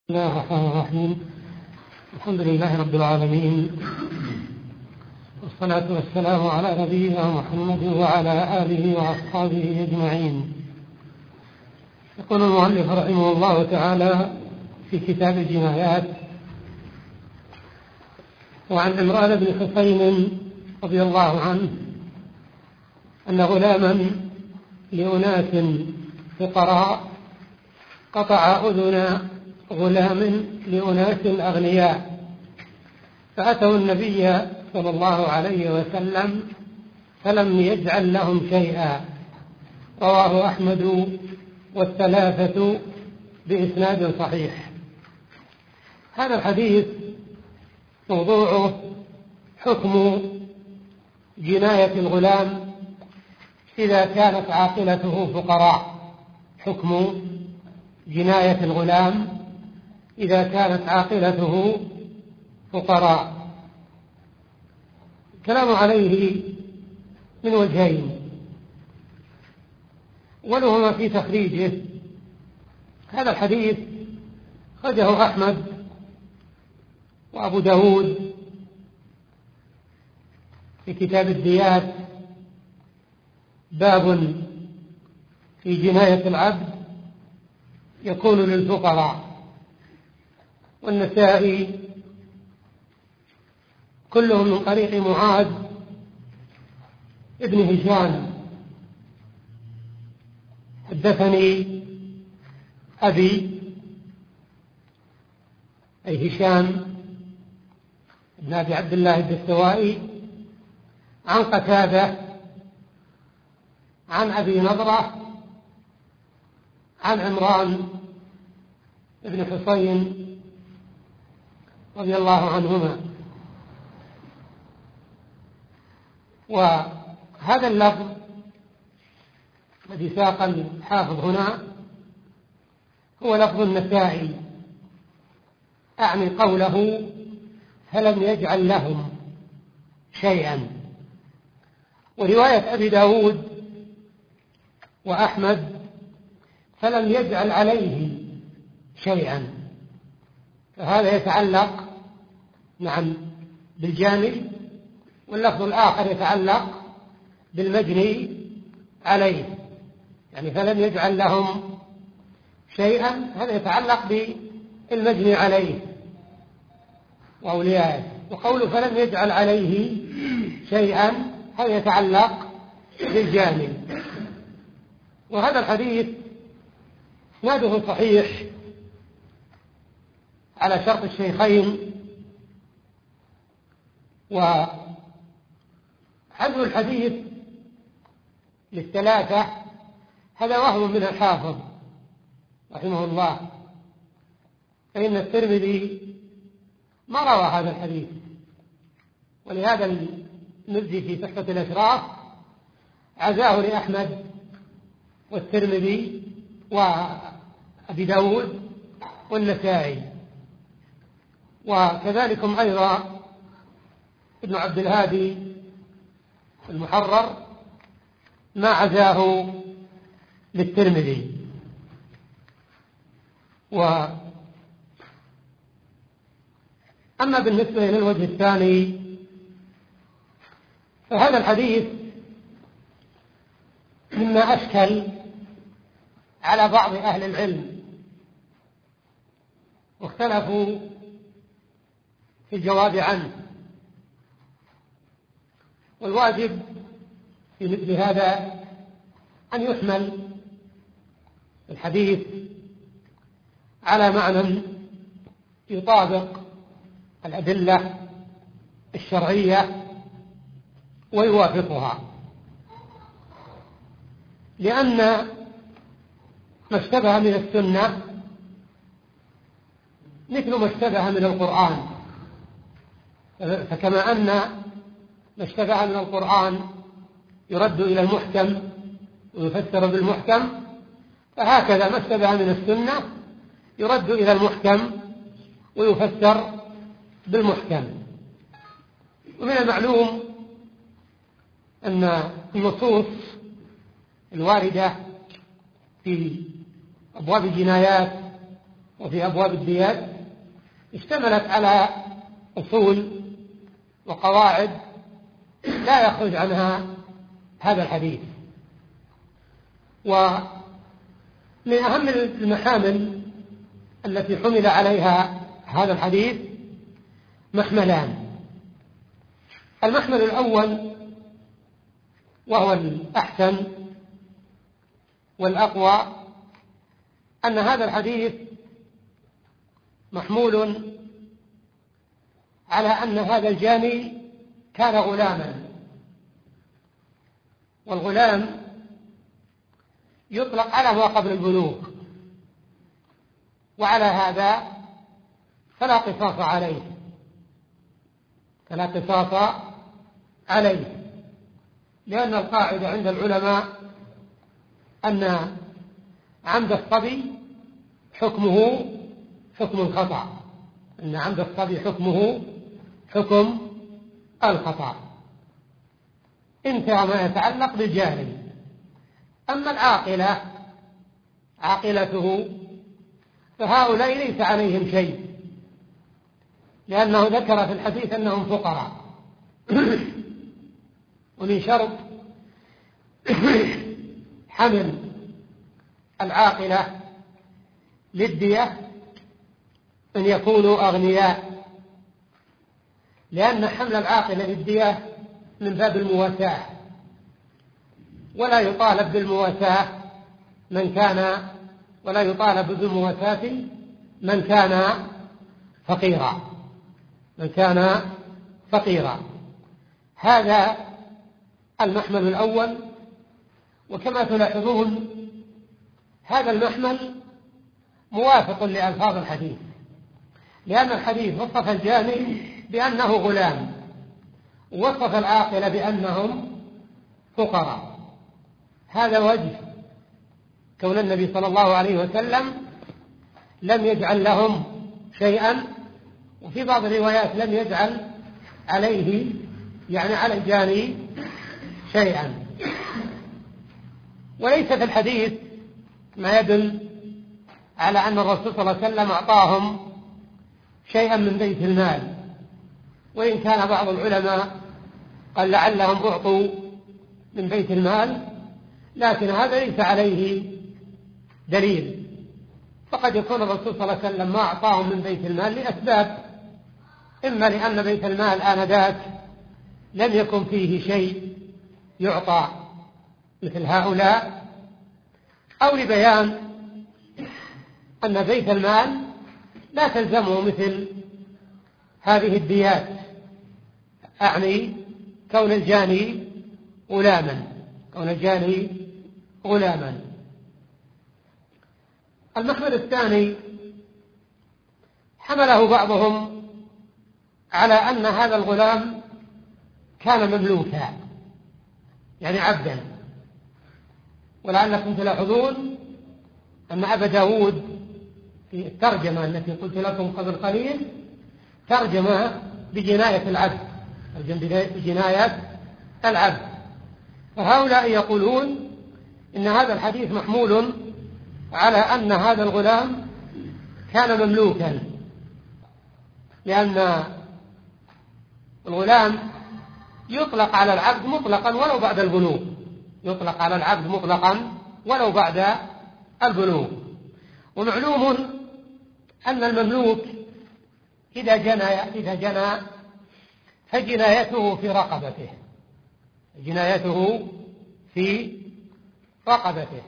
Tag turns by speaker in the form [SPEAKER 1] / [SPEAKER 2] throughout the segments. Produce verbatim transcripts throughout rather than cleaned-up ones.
[SPEAKER 1] بسم الله الرحمن الرحيم. الحمد لله رب العالمين، والصلاة والسلام على نبينا محمد وعلى آله وأصحابه أجمعين. يقول المؤلف رحمه الله تعالى في كتاب الجنايات: وعن عمران بن حسين رضي الله عنه أن غلاما لأناس فقراء قطع أذن غلام لأناس أغنياء، فأتوا النبي صلى الله عليه وسلم فلم يجعل لهم شيئا. رواه أحمد والثلاثة بإسناد صحيح. هذا الحديث موضوعه حكم جناية الغلام إذا كانت عاقلته فقراء. حكم جناية الغلام إذا كانت عاقلته فقراء. الكلام عليه من وجهين، ولهما في تخريجه. هذا الحديث خرجه أحمد وأبو داود في كتاب الديات، باب في جناية العبد يكون للفقراء، والنسائي كلهم من طريق معاذ ابن هشام: حدثني أبي، أي هشام بن أبي عبد الله الدستوائي، عن قتادة عن أبي نضرة عن عمران بن حسين رضي الله عنهما. وهذا اللفظ الذي ساق الحافظ هنا هو لفظ النسائي، أعني قوله فلم يجعل لهم شيئا. ورواية أبي داود وأحمد فلم يجعل عليه شيئا، فهذا يتعلق نعم بالجانب، واللفظ الآخر يتعلق بالمجني عليه. يعني فلم يجعل لهم شيئا هذا يتعلق بالمجني عليه وأوليائه، وقوله فلم يجعل عليه شيئا هذا يتعلق بالجانب. وهذا الحديث اسناده صحيح على شرط الشيخين، وحذف الحديث للثلاثة هذا وهم من الحافظ رحمه الله، فإن الترمذي ما روى هذا الحديث، ولهذا المزي في تحفة الأشراف عزاه لأحمد والترمذي وأبي داود والنسائي، وكذلكم أيضا ابن عبد الهادي المحرر ما عزاه للترمذي. وأما بالنسبة إلى الوجه الثاني فهذا الحديث مما أشكل على بعض أهل العلم، واختلفوا في الجواب عنه. والواجب في مثل هذا أن يحمل الحديث على معنى يطابق الأدلة الشرعية ويوافقها، لأن ما اشتبه من السنة مثل ما اشتبه من القرآن. فكما أن ما اشتبه من القرآن يرد إلى المحكم ويفسر بالمحكم، فهكذا ما اشتبه من السنة يرد إلى المحكم ويفسر بالمحكم. ومن المعلوم أن النصوص الواردة في أبواب الجنايات وفي أبواب الديات اشتملت على أصول وقواعد لا يخرج عنها هذا الحديث. ومن أهم المحامل التي حمل عليها هذا الحديث محملان. المحمل الأول وهو الأحسن والأقوى أن هذا الحديث محمول على أن هذا الجاني كان غلاما، والغلام يطلق على ما قبل البلوغ، وعلى هذا فلا قصاص عليه فلا قصاص عليه لأن القاعدة عند العلماء أن عمد الصبي حكمه حكم الخطأ أن عمد الصبي حكمه حكم الخطأ انتهى ما يتعلق بالجاهل. أما العاقلة عاقلته فهؤلاء ليس عليهم شيء، لأنه ذكر في الحديث أنهم فقراء. ومن شرط حمل العاقلة للدية أن يكونوا أغنياء، لأن حمل العاقلة للدية من باب المواساة، ولا يطالب بالمواساة من كان ولا يطالب بالمواساة من كان فقيرا من كان فقيرا هذا المحمل الأول. وكما تلاحظون هذا المحمل موافق لألفاظ الحديث، لأن الحديث وصف الجاني بأنه غلام، ووصف العاقلة بأنهم فقراء. هذا وجه كون النبي صلى الله عليه وسلم لم يجعل لهم شيئا، وفي بعض الروايات لم يجعل عليه يعني على الجاني شيئا. وليس في الحديث ما يدل على أن الرسول صلى الله عليه وسلم أعطاهم شيئا من بيت المال، وإن كان بعض العلماء قال لعلهم أعطوا من بيت المال، لكن هذا ليس عليه دليل. فقد يكون الرسول صلى الله عليه وسلم ما أعطاهم من بيت المال لأسباب، إما لأن بيت المال آنذاك لم يكن فيه شيء يعطى مثل هؤلاء، أو لبيان أن بيت المال لا تلزمه مثل هذه الديات، أعني كون الجاني غلاما كون الجاني غلاما المحمل الثاني حمله بعضهم على أن هذا الغلام كان مملوكا يعني عبدا. ولعلكم تلاحظون أن أبا داود في الترجمة التي قلت لكم قبل قليل ترجم بجناية العبد بجناية العبد. فهؤلاء يقولون إن هذا الحديث محمول على أن هذا الغلام كان مملوكا، لأن الغلام يطلق على العبد مطلقا ولو بعد البلوغ يطلق على العبد مطلقا ولو بعد البلوغ. ومعلوم أن المملوك إذا جنى إذا جنى فجنايته في رقبته جنايته في رقبته.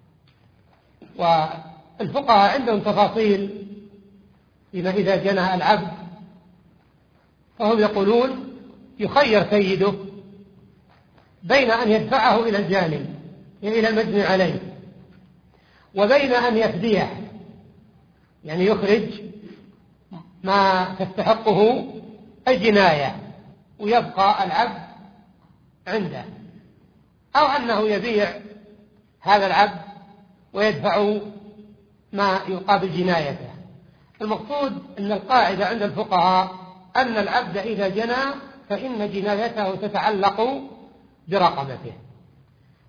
[SPEAKER 1] والفقهاء عندهم تفاصيل بما إذا جنى العبد، فهم يقولون يخير سيده بين أن يدفعه إلى الجاني إلى المجني عليه، وبين أن يفديه يعني يخرج ما تستحقه الجناية ويبقى العبد عنده، أو أنه يبيع هذا العبد ويدفع ما يقابل جنايته. المقصود أن القاعدة عند الفقهاء أن العبد إذا جنى فإن جنايته تتعلق برقبته.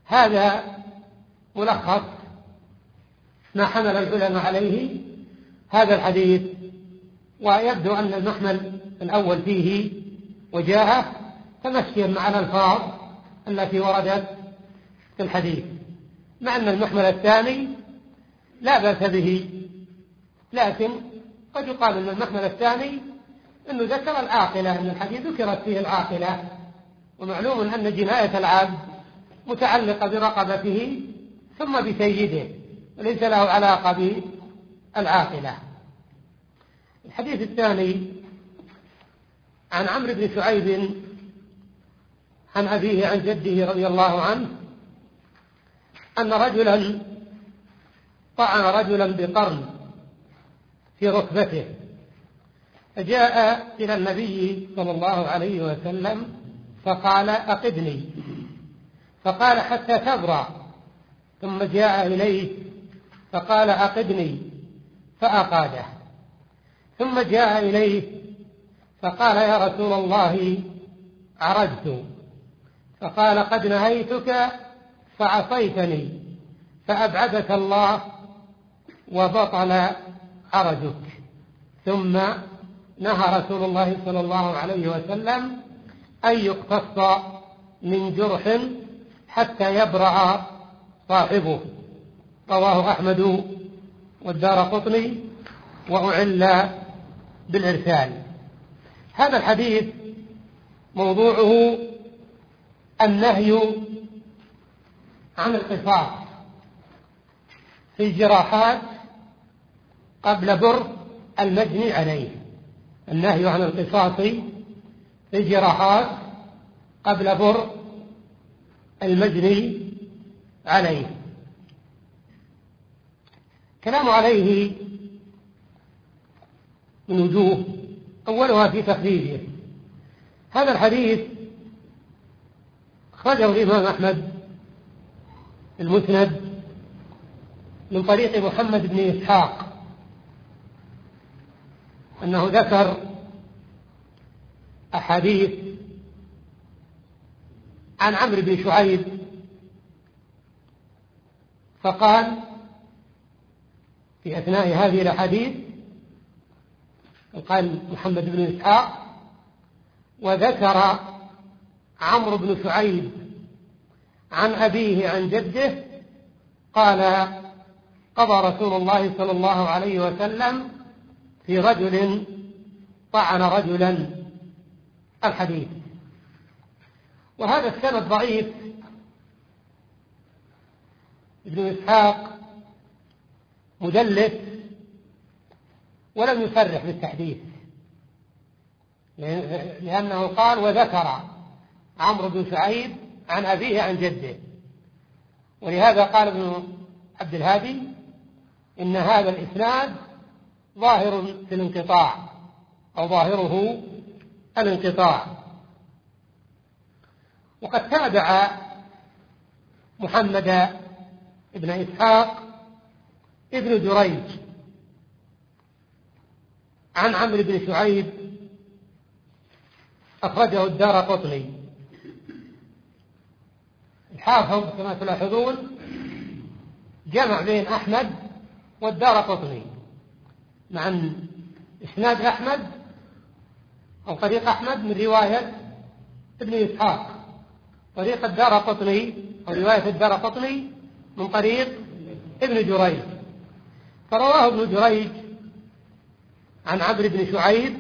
[SPEAKER 1] هذا ملخص ما حمل العلماء عليه هذا الحديث، ويبدو أن المحمل الأول فيه وجاهه تمشيا مع الألفاظ التي وردت في الحديث، مع أن المحمل الثاني لا بأس به، لكن قد يقال أن المحمل الثاني أنه ذكر العاقلة، أن الحديث ذكرت فيه العاقلة، ومعلوم أن جناية العبد متعلقة برقبته ثم بسيده، وليس له علاقة بالعاقلة. الحديث الثاني عن عمرو بن شعيب عن أبيه عن جده رضي الله عنه أن رجلا طعن رجلا بقرن في ركبته، فجاء إلى النبي صلى الله عليه وسلم فقال أقدني، فقال حتى تبرأ، ثم جاء إليه فقال أقدني فأقاده، ثم جاء إليه فقال يا رسول الله عرجت، فقال قد نهيتك فعصيتني فأبعدك الله وبطل عرجك. ثم نهى رسول الله صلى الله عليه وسلم أن يقتص من جرح حتى يبرأ صاحبه. رواه أحمد والدارقطني وأعل بالإرسال. هذا الحديث موضوعه النهي عن القصاص في الجراحات قبل بر المجني عليه، النهي عن القصاص في الجراحات قبل بر المجني عليه. كلام عليه من وجوه، أولها في تخريجه. هذا الحديث أخرجه الإمام أحمد المسند من طريق محمد بن إسحاق، أنه ذكر أحاديث عن عمرو بن شعيب، فقال في أثناء هذه الأحاديث، قال محمد بن إسحاق وذكر عمرو بن شعيب عن أبيه عن جده قال قضى رسول الله صلى الله عليه وسلم في رجل طعن رجلا، الحديث. وهذا السند ضعيف. ابن إسحاق مدلس ولم يصرح بالتحديث، لأنه قال وذكر عمرو بن شعيب عن أبيه عن جده، ولهذا قال ابن عبد الهادي إن هذا الإسناد ظاهر في الانقطاع أو ظاهره الانقطاع. وقد تابع محمد بن إسحاق ابن جريج عن عمرو بن شعيب، أخرجه الدارقطني. الحافظ كما تلاحظون جمع بين أحمد والدارقطني، مع أن إسناد أحمد أو طريق أحمد من رواية ابن إسحاق، طريق الدارقطني أو رواية الدارقطني من طريق ابن جريج. فرواه ابن جريج عن عمرو بن شعيب،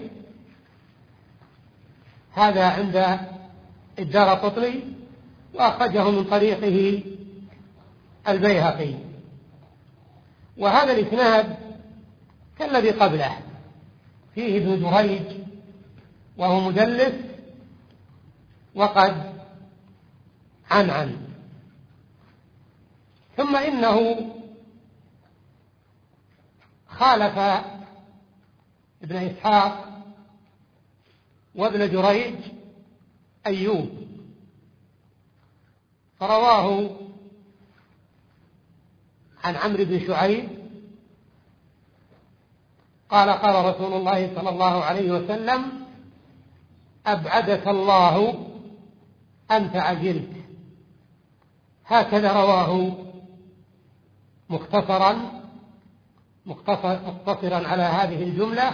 [SPEAKER 1] هذا عند الدارقطني، وأخرجه من طريقه البيهقي. وهذا الإسناد كالذي قبله، فيه ابن جريج وهو مدلس وقد عنعن. ثم إنه خالف ابن إسحاق وابن جريج أيوب، فرواه عن عمرو بن شعيب قال قال رسول الله صلى الله عليه وسلم أبعدك الله أنت عجلت. هكذا رواه مختصرا مقتصرا على هذه الجملة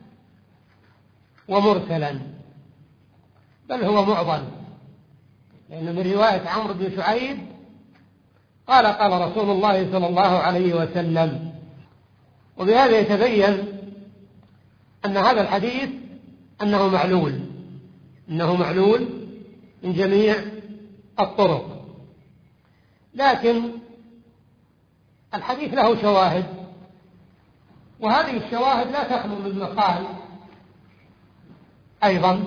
[SPEAKER 1] ومرسلا، بل هو معضل، لأنه من رواية عمرو بن شعيب قال قال رسول الله صلى الله عليه وسلم. وبهذا يتبين أن هذا الحديث أنه معلول أنه معلول من جميع الطرق، لكن الحديث له شواهد، وهذه الشواهد لا تخلو من مقال أيضا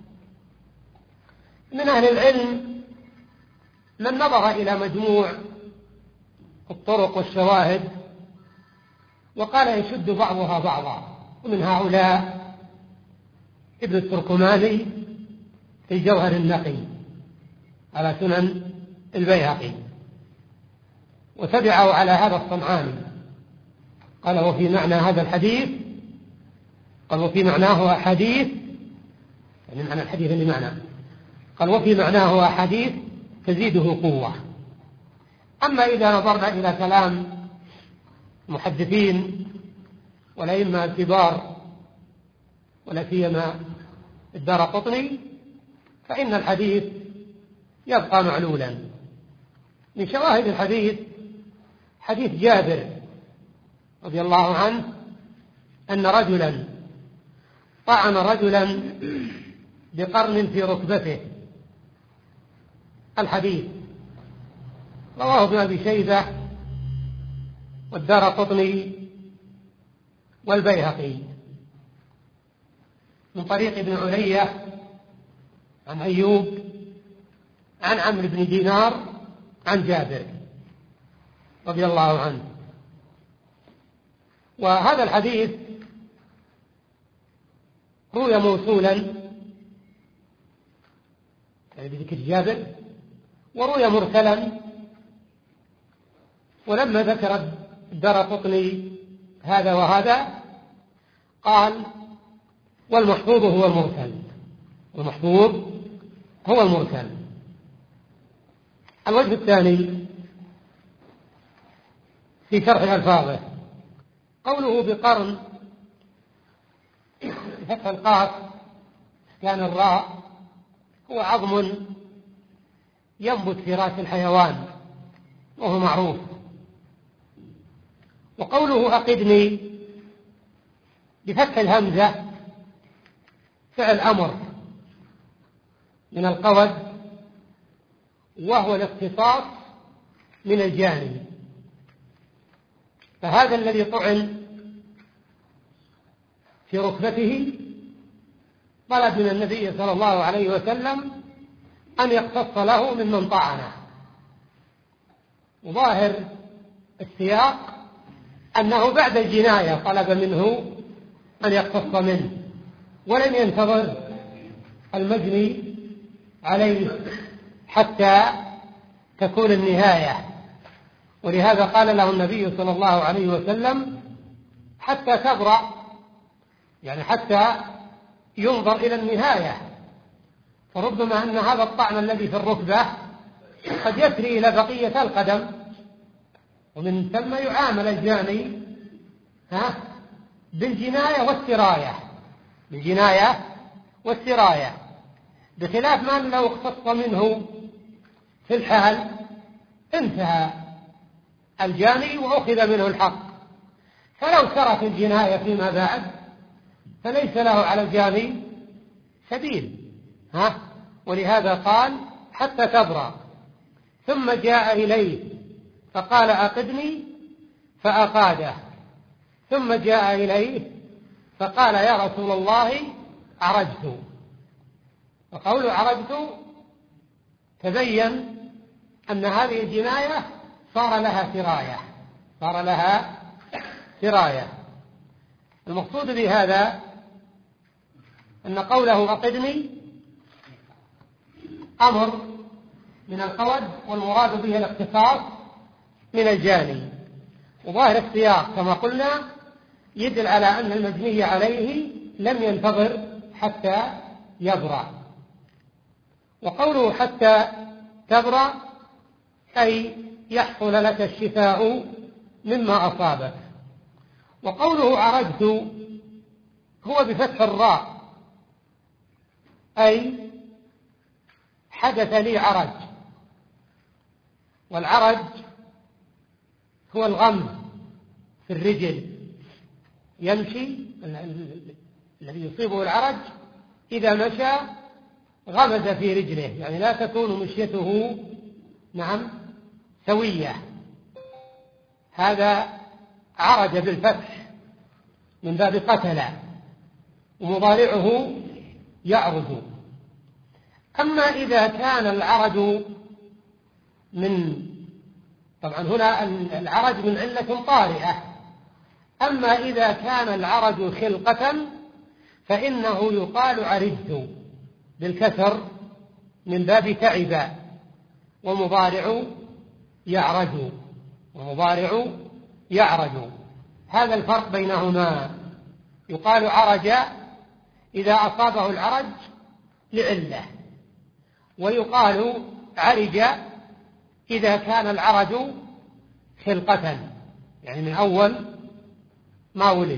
[SPEAKER 1] من أهل العلم من نظر إلى مجموع الطرق والشواهد وقال يشد بعضها بعضا، ومن هؤلاء ابن التركماني في جوهر النقي على سنن البيهقي، وتبعه على هذا الصنعاني قال وفي معنى هذا الحديث قال وفي معناه أحاديث، يعني معنى الحديث اللي معناه قال وفي معناه أحاديث تزيده قوة. أما إذا نظرنا إلى كلام المحدثين والأئمة الكبار ولا سيما الدارقطني فإن الحديث يبقى معلولا. من شواهد الحديث حديث جابر رضي الله عنه أن رجلا طعن رجلا بقرن في ركبته. الحديث رواه ابن أبي شيبة والدارقطني والبيهقي من طريق ابن علية عن أيوب عن عمرو بن دينار عن جابر رضي الله عنه. وهذا الحديث روي موصولا يعني بذكر جابر، وروي مرسلا، ولما ذكر الدارقطني هذا وهذا قال والمحفوظ هو المرسل والمحفوظ هو المرسل. الوجه الثاني في شرح ألفاظه قوله بقرن فتح القاف كان الراء هو عظم ينبت في رأس الحيوان وهو معروف. وقوله أقدني بفتح الهمزة فعل أمر من القود، وهو الاختصاص من الجانب. فهذا الذي طعن في ركبته طلب من النبي صلى الله عليه وسلم أن يقتص له ممن طعنه. وظاهر السياق أنه بعد الجناية طلب منه أن يقتص منه، ولم ينتظر المجني عليه حتى تكون النهاية. ولهذا قال له النبي صلى الله عليه وسلم حتى تبرأ، يعني حتى ينظر إلى النهاية. فربما أن هذا الطعن الذي في الركبة قد يسري إلى بقية القدم، ومن ثم يعامل الجاني ها بالجناية والسراية بالجناية والسراية بخلاف ما لو اقتص منه في الحال انتهى الجاني وأخذ منه الحق. فلو سرت الجناية فيما بعد فليس له على الجاني سبيل ها ولهذا قال حتى تبرأ. ثم جاء إليه فقال أقدني فأقاده، ثم جاء إليه فقال يا رسول الله عرجت. وقول عرجت تبين أن هذه الجناية صار لها سراية صار لها سراية. المقصود بهذا أن قوله أقدني أمر من القود، والمراد به الاقتصاص من الجاني. وظاهر السياق كما قلنا يدل على أن المجني عليه لم ينتظر حتى يبرأ. وقوله حتى تبرأ أي يحصل لك الشفاء مما أصابك. وقوله عرجت هو بفتح الراء، أي حدث لي عرج، والعرج هو الغم في الرجل، يمشي الذي يصيبه العرج إذا مشى غمز في رجله، يعني لا تكون مشيته نعم سوية، هذا عرج بالفتح من باب قتل، ومضارعه يعرج. أما إذا كان العرج من، طبعا هنا العرج من علة طارئة، أما إذا كان العرج خلقة فإنه يقال عرجت بالكسر من باب تعب، ومضارع يعرج، ومضارع يعرج، هذا الفرق بينهما. يقال عرج إذا أصابه العرج لعلة، ويقال عرج إذا كان العرج خلقة، يعني من أول ما ولد.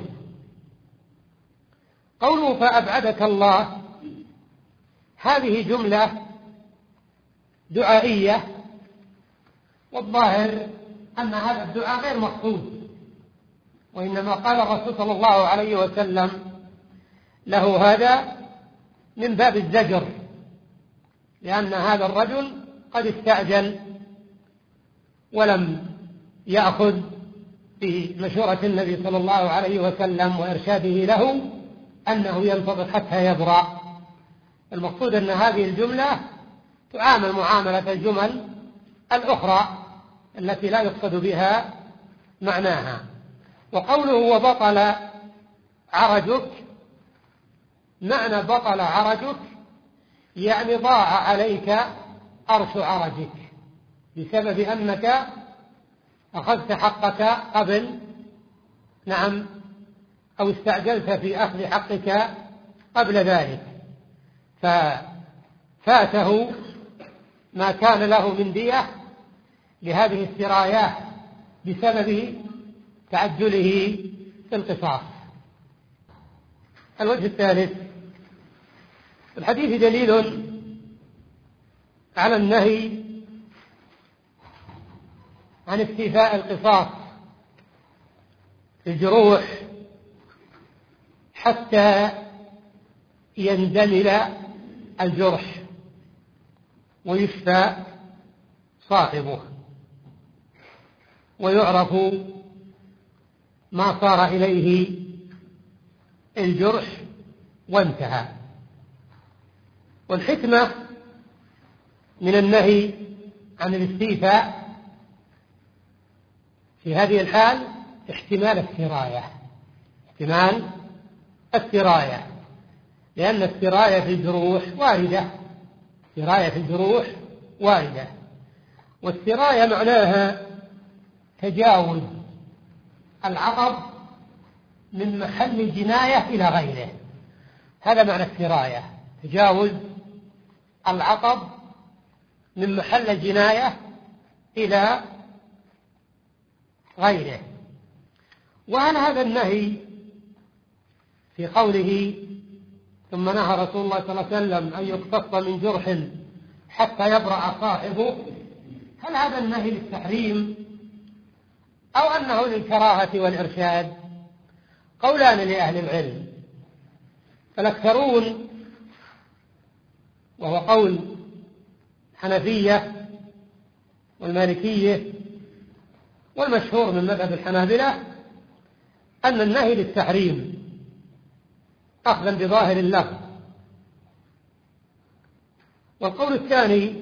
[SPEAKER 1] قوله فأبعدك الله، هذه جملة دعائية، والظاهر أن هذا الدعاء غير مقصود، وإنما قال الرسول صلى الله عليه وسلم له هذا من باب الزجر، لأن هذا الرجل قد استعجل ولم يأخذ بمشورة النبي صلى الله عليه وسلم وإرشاده له أنه ينتظر حتى يبرأ. المقصود أن هذه الجملة تعامل معاملة الجمل الأخرى التي لا يقصد بها معناها. وقوله وبطل عرجك، معنى بطل عرجك يعني ضاع عليك أرش عرجك بسبب أنك أخذت حقك قبل، نعم، أو استعجلت في أخذ حقك قبل ذلك، ففاته ما كان له من دية لهذه السرايات بسبب تعجله في القصاص. الوجه الثالث، الحديث دليل على النهي عن استيفاء القصاص في الجروح حتى يندمل الجرح ويشفى صاحبه ويعرف ما صار إليه الجرح وانتهى. والحكمة من النهي عن الاستيفاء في هذه الحال احتمال السراية، احتمال السراية، لأن السراية في الجروح واردة، السراية في الجروح واردة، والسراية معناها تجاوز العقب من محل الجناية إلى غيره، هذا معنى السراية، تجاوز العقب من محل الجناية إلى غيره. وهل هذا النهي في قوله ثم نهى رسول الله صلى الله عليه وسلم أن يقتص من جرح حتى يبرأ صاحبه، هل هذا النهي للتحريم أو أنه للكراهة والإرشاد؟ قولان لأهل العلم، فالأكثرون وهو قول حنفية والمالكية والمشهور من مذهب الحنابلة أن النهي للتحريم أخذا بظاهر اللفظ. والقول الثاني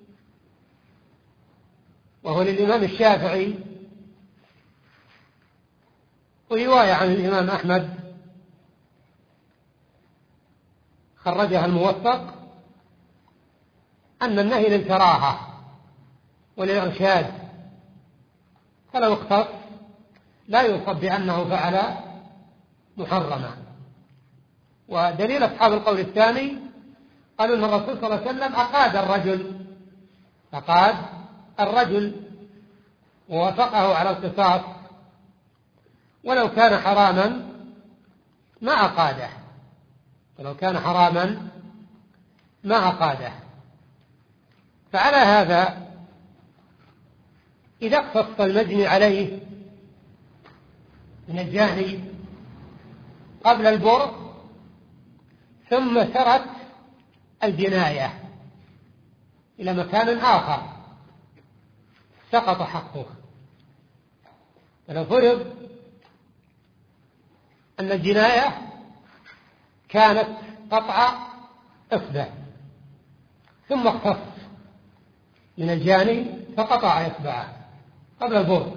[SPEAKER 1] وهو للإمام الشافعي ورواية عن الإمام أحمد خرجها الموثق، أن النهي للكراهة وللإرشاد، فلو اختص لا يوصف بأنه فعل محرما. ودليل أصحاب القول الثاني قالوا أن الرسول صلى الله عليه وسلم أقاد الرجل أقاد الرجل ووافقه على القصاص، ولو كان حراما ما أقاده، ولو كان حراما ما أقاده. فعلى هذا إذا اقتص المجني عليه من الجاني قبل البر ثم سرت الجناية إلى مكان آخر سقط حقه. فلو فرض أن الجناية كانت قطع إصبع ثم اقتص من الجاني فقطع إصبعه قبل البر،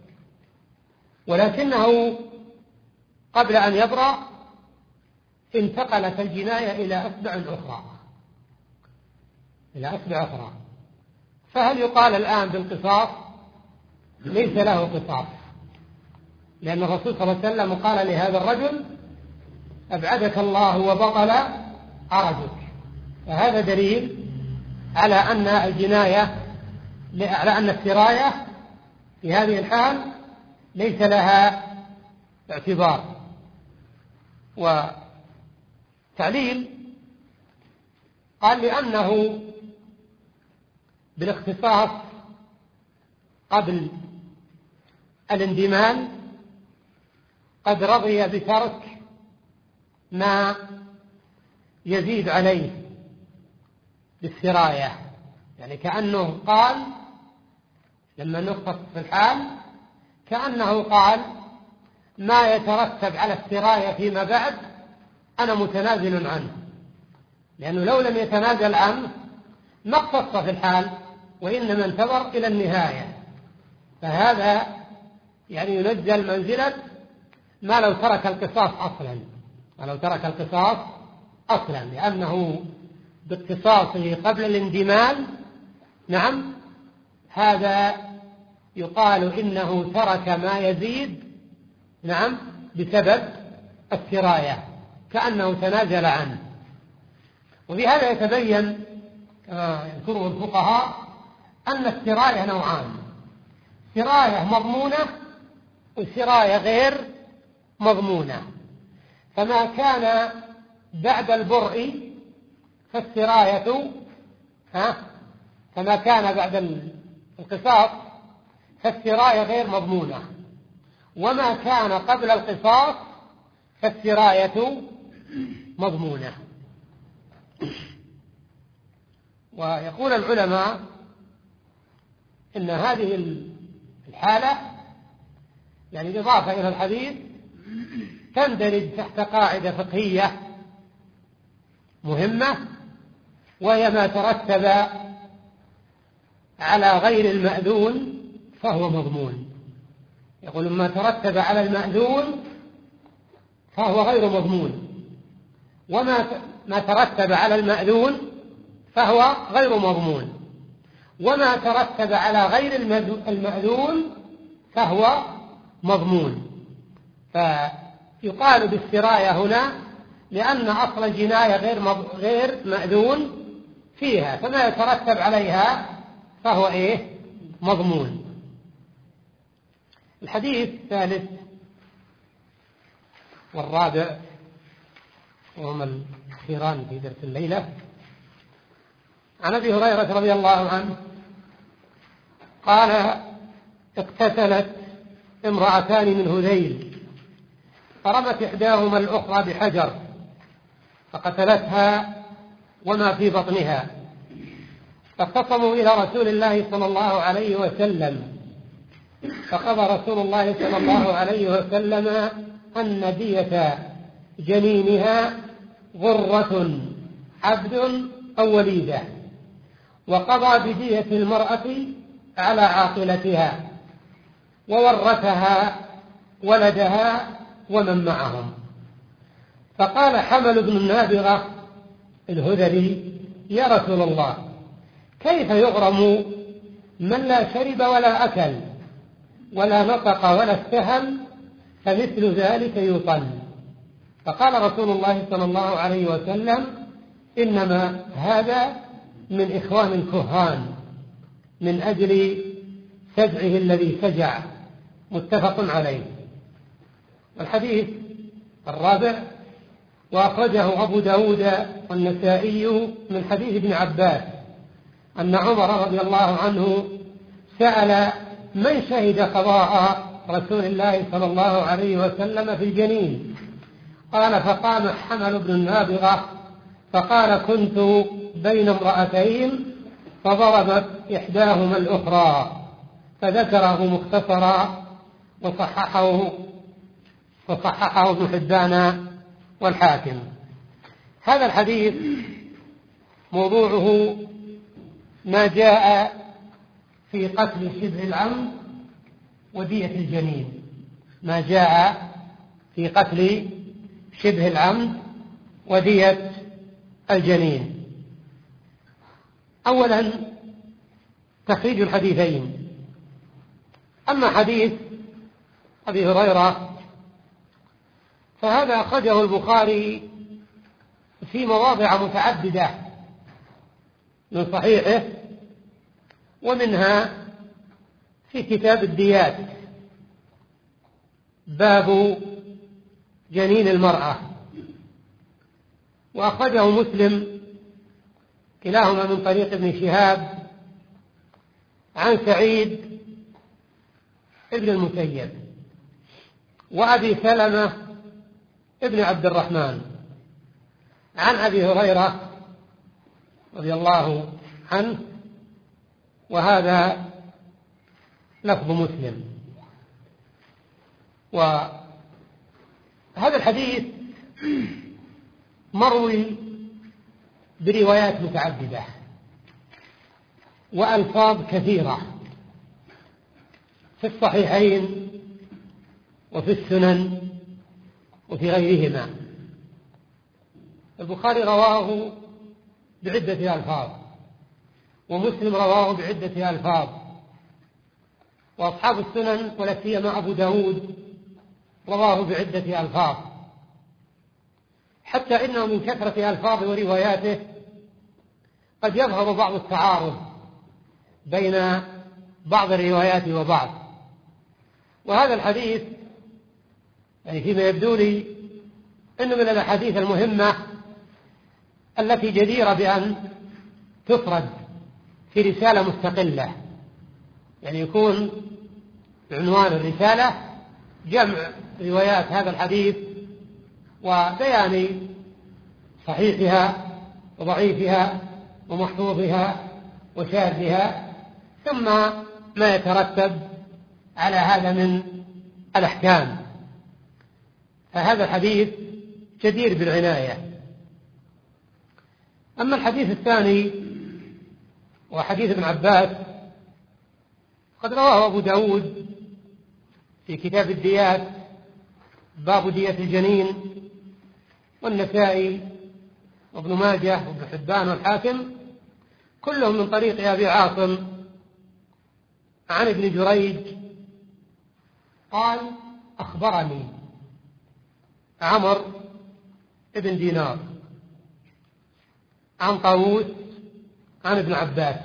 [SPEAKER 1] ولكنه قبل أن يبرأ انتقلت الجناية إلى أصبع أخرى إلى أصبع أخرى فهل يقال الآن بالقصاص؟ ليس له قصاص، لأن الرسول صلى الله عليه وسلم قال لهذا الرجل أبعدك الله وبطل عرجك. فهذا دليل على أن الجناية على أن السراية في هذه الحال ليس لها اعتبار. وتعليل قال لأنه بالاختصاص قبل الاندمال قد رضي بترك ما يزيد عليه بالسراية، يعني كأنه قال لما نختص في الحال كأنه قال ما يترتب على السراية فيما بعد أنا متنازل عنه، لأنه لو لم يتنازل عنه ما اقتص في الحال وإنما انتظر إلى النهاية. فهذا يعني ينزل منزلة ما لو ترك القصاص أصلا ما لو ترك القصاص أصلا لأنه باقتصاصه قبل الاندمال نعم هذا يقال إنه ترك ما يزيد نعم بسبب السراية كأنه تنازل عنه. وبهذا يتبين كما يذكره الفقهاء أن السراية نوعان: سراية مضمونة وسراية غير مضمونة. فما كان بعد البرء فالسراية ها فما كان بعد القصاص فالسراية غير مضمونة، وما كان قبل القصاص فالسراية مضمونة. ويقول العلماء إن هذه الحالة يعني إضافة إلى الحديث تندرج تحت قاعدة فقهية مهمة، وهي ما ترتب على غير المأذون فهو مضمون. يقول ما ترتب على المأذون فهو غير مضمون، وما ما ترتب على المأذون فهو غير مضمون، وما ترتب على غير المأذون فهو مضمون. فيقال بالسراية هنا لأن أصل الجناية غير غير مأذون فيها، فما يترتب عليها فهو إيه مضمون. الحديث الثالث والرابع وهما الأخيران في درس الليلة عن أبي هريرة رضي الله عنه قال: اقتتلت امرأتان من هذيل فرمت إحداهما الأخرى بحجر فقتلتها وما في بطنها، فاختصموا إلى رسول الله صلى الله عليه وسلم، فقضى رسول الله صلى الله عليه وسلم أن دية جنينها غرة عبد أو وليدة، وقضى بدية المرأة على عاقلتها، وورثها ولدها ومن معهم. فقال حمل بن النابغة الهذلي: يا رسول الله، كيف يغرم من لا شرب ولا أكل ولا نطق ولا استهم فمثل ذلك يطل؟ فقال رسول الله صلى الله عليه وسلم: إنما هذا من إخوان الكهان من أجل سجعه الذي سجع. متفق عليه. الحديث الرابع: وأخرجه أبو داود والنسائي من حديث ابن عباس أن عمر رضي الله عنه سأل من شهد قضاء رسول الله صلى الله عليه وسلم في الجنين؟ قال: فقام حمل بن النابغة فقال: كنت بين امرأتين فضربت إحداهما الأخرى، فذكره مختصرا وصححه وصححه ابن حبان والحاكم. هذا الحديث موضوعه ما جاء في قتل شبه العمد ودية الجنين، ما جاء في قتل شبه العمد ودية الجنين. أولا تخريج الحديثين. أما حديث أبي هريرة فهذا أخرجه البخاري في مواضع متعددة من صحيحه، ومنها في كتاب الديات باب جنين المرأة، وأخرجه مسلم كلاهما من طريق ابن شهاب عن سعيد ابن المسيب وأبي سلمة ابن عبد الرحمن عن أبي هريرة رضي الله عنه، وهذا لفظ مسلم. وهذا الحديث مروي بروايات متعددة وألفاظ كثيرة في الصحيحين وفي السنن وفي غيرهما. البخاري رواه بعدة ألفاظ، ومسلم رواه بعدة ألفاظ، وأصحاب السنن ولا سيما أبو داود رواه بعدة ألفاظ، حتى إنه من كثرة ألفاظ ورواياته قد يظهر بعض التعارض بين بعض الروايات وبعض. وهذا الحديث يعني فيما يبدو لي إنه من الأحاديث المهمة التي جديرة بأن تفرد في رسالة مستقلة، يعني يكون عنوان الرسالة جمع روايات هذا الحديث وبيان صحيحها وضعيفها ومحفوظها وشاذها، ثم ما يترتب على هذا من الأحكام. فهذا الحديث جدير بالعناية. أما الحديث الثاني وحديث ابن عباس قد رواه أبو داود في كتاب الديات باب دية الجنين، والنسائي وابن ماجه وابن حبان والحاكم كلهم من طريق أبي عاصم عن ابن جريج قال: أخبرني عمر ابن دينار عن طاووس عن ابن عباس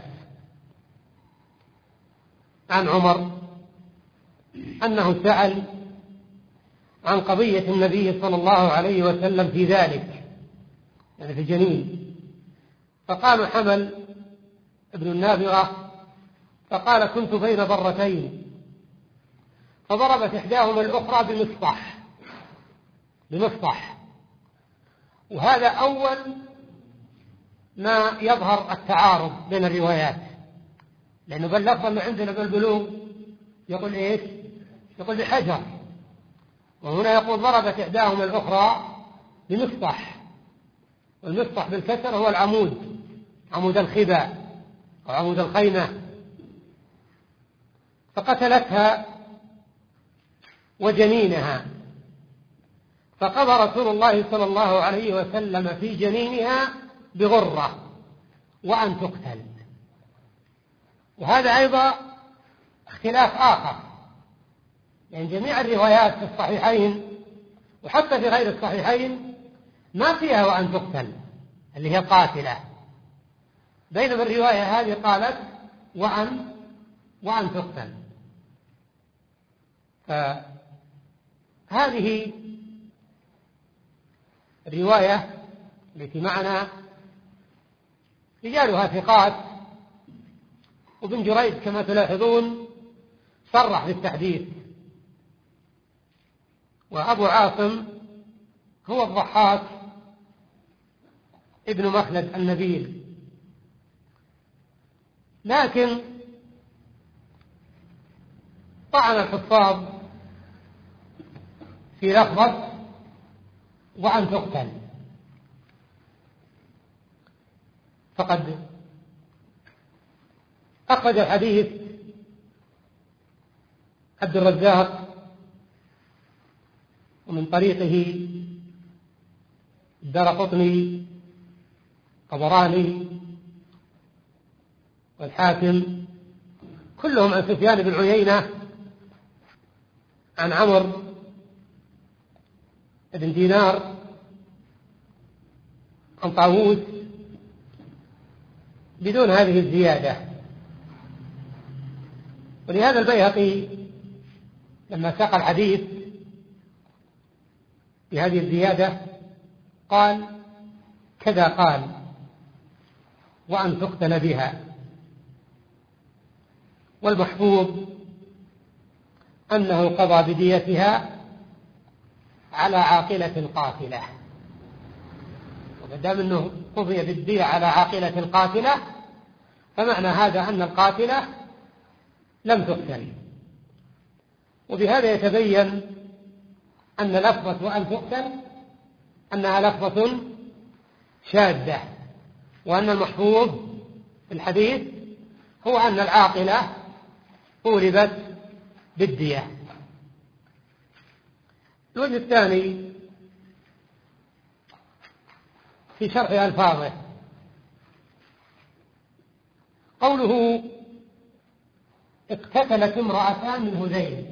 [SPEAKER 1] عن عمر أنه سأل عن قضية النبي صلى الله عليه وسلم في ذلك، يعني في الجنين، فقام حمل ابن النابغة فقال: كنت بين ضرتين فضربت إحداهما الأخرى بمصطح بمصطح وهذا أول ما يظهر التعارض بين الروايات، لأنه باللفظ اللي عندنا بالبلوغ يقول إيش؟ يقول بحجر، وهنا يقول ضربت إحداهما الأخرى بمصطح، والمصطح بالكسر هو العمود، عمود الخبا أو عمود الخيمة، فقتلتها وجنينها، فقضى رسول الله صلى الله عليه وسلم في جنينها بغرة وأن تقتل. وهذا أيضا اختلاف آخر، يعني جميع الروايات في الصحيحين وحتى في غير الصحيحين ما فيها وأن تقتل اللي هي قاتلة، بينما الرواية هذه قالت وأن وأن تقتل. هذه الرواية التي معنا رجالها ثقات، وابن جريج كما تلاحظون صرح بالتحديث، وأبو عاصم هو الضحاك ابن مخلد النبيل. لكن طعن الحفاظ في لفظة وأن تقتل، فقد أخرج الحديث عبد الرزاق ومن طريقه الدارقطني طبراني والحاكم، كلهم عن سفيان بن عيينة عن عمرو بن دينار عن طاووس بدون هذه الزيادة. ولهذا البيهقي لما ساق الحديث بهذه الزيادة قال كذا قال وأن تقتل بها. والمحفوظ أنه قضى بديتها على عاقلة قاتلة، ومادام أنه قضي بالدية على عاقلة قاتلة فمعنى هذا أن القاتلة لم تقتل. وبهذا يتبين أن لفظة وأن تقتل أنها لفظة شاذة، وأن المحفوظ في الحديث هو أن العاقلة طولبت بالدية. الوجه الثاني في شرح ألفاظه قوله اقتتلت امرأتان من هذيل.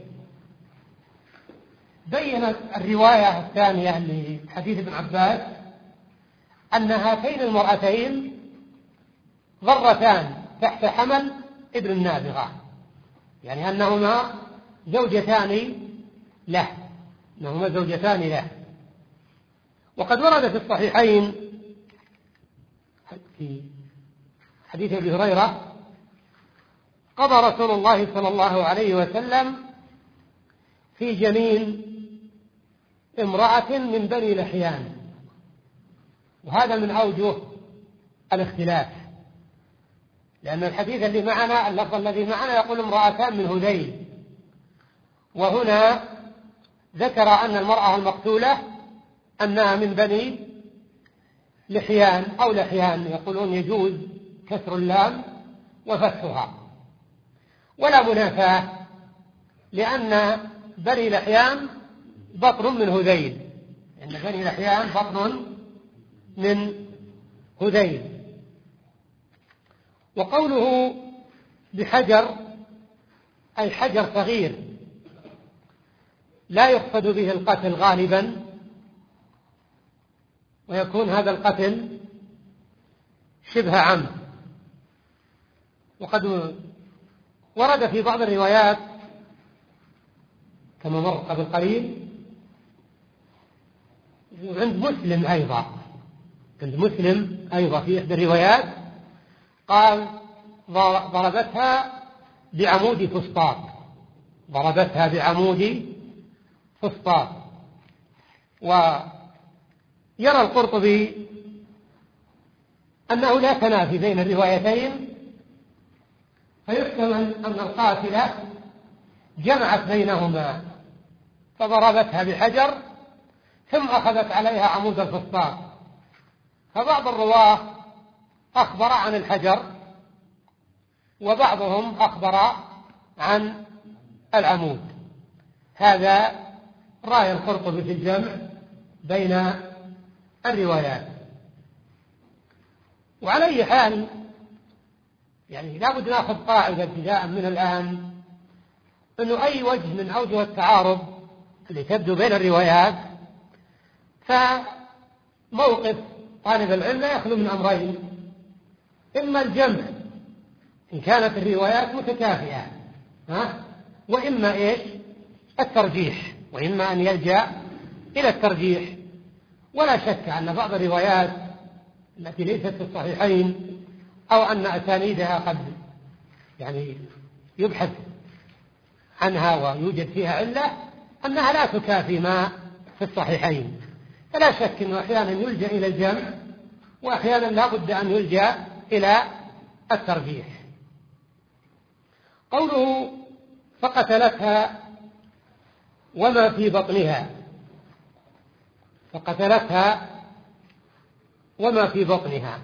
[SPEAKER 1] بينت الرواية الثانية لحديث ابن عباس أن هاتين المرأتين ضرتان تحت حمل ابن النابغة، يعني أنهما زوجتان له أنهما زوجتان له. وقد ورد في الصحيحين في حديث أبي هريرة قضى رسول الله صلى الله عليه وسلم في جنين امرأة من بني لحيان، وهذا من أوجه الاختلاف، لأن الحديث اللي معنا اللفظ الذي معنا يقول امرأتان من هذيل، وهنا ذكر أن المرأة المقتولة أنها من بني لحيان أو لحيان، يقولون يجوز كسر اللام وفتحها، ولا منافاة، لأن بني لحيان بطن من هذيل، لأن بني لحيان بطن من هذيل. وقوله بحجر أي حجر صغير لا يقصد به القتل غالبا، ويكون هذا القتل شبه عمد. وقد ورد في بعض الروايات كما مر قبل قليل عند مسلم أيضا عند مسلم أيضا في إحدى الروايات قال ضربتها بعمود فسطاط ضربتها بعمود فسطاط. ويرى القرطبي أنه لا تنافي بين الروايتين، فيحتمل أن القاتلة جمعت بينهما فضربتها بحجر ثم أخذت عليها عمود الفسطاط، فبعض الرواة أخبر عن الحجر وبعضهم أخبر عن العمود. هذا رأي القرطبي في الجمع بين الروايات. وعلى أي حال يعني لا بد نأخذ قاعدة ابتداء من الآن أنه أي وجه من أوجه التعارض اللي تبدو بين الروايات فموقف طالب العلم لا يخلو من أمرين: إما الجمع إن كانت الروايات متكافئة، ها؟ وإما إيش؟ الترجيح وإما أن يلجأ إلى الترجيح. ولا شك أن بعض الروايات التي ليست في الصحيحين أو أن أسانيدها قد يعني يبحث عنها ويوجد فيها علة أنها لا تكافي ما في الصحيحين، فلا شك أنه أحيانا يلجأ إلى الجمع وأحيانا لا بد أن يلجأ إلى الترجيح. قوله فقتلتها وما في بطنها، فقتلتها وما في بطنها،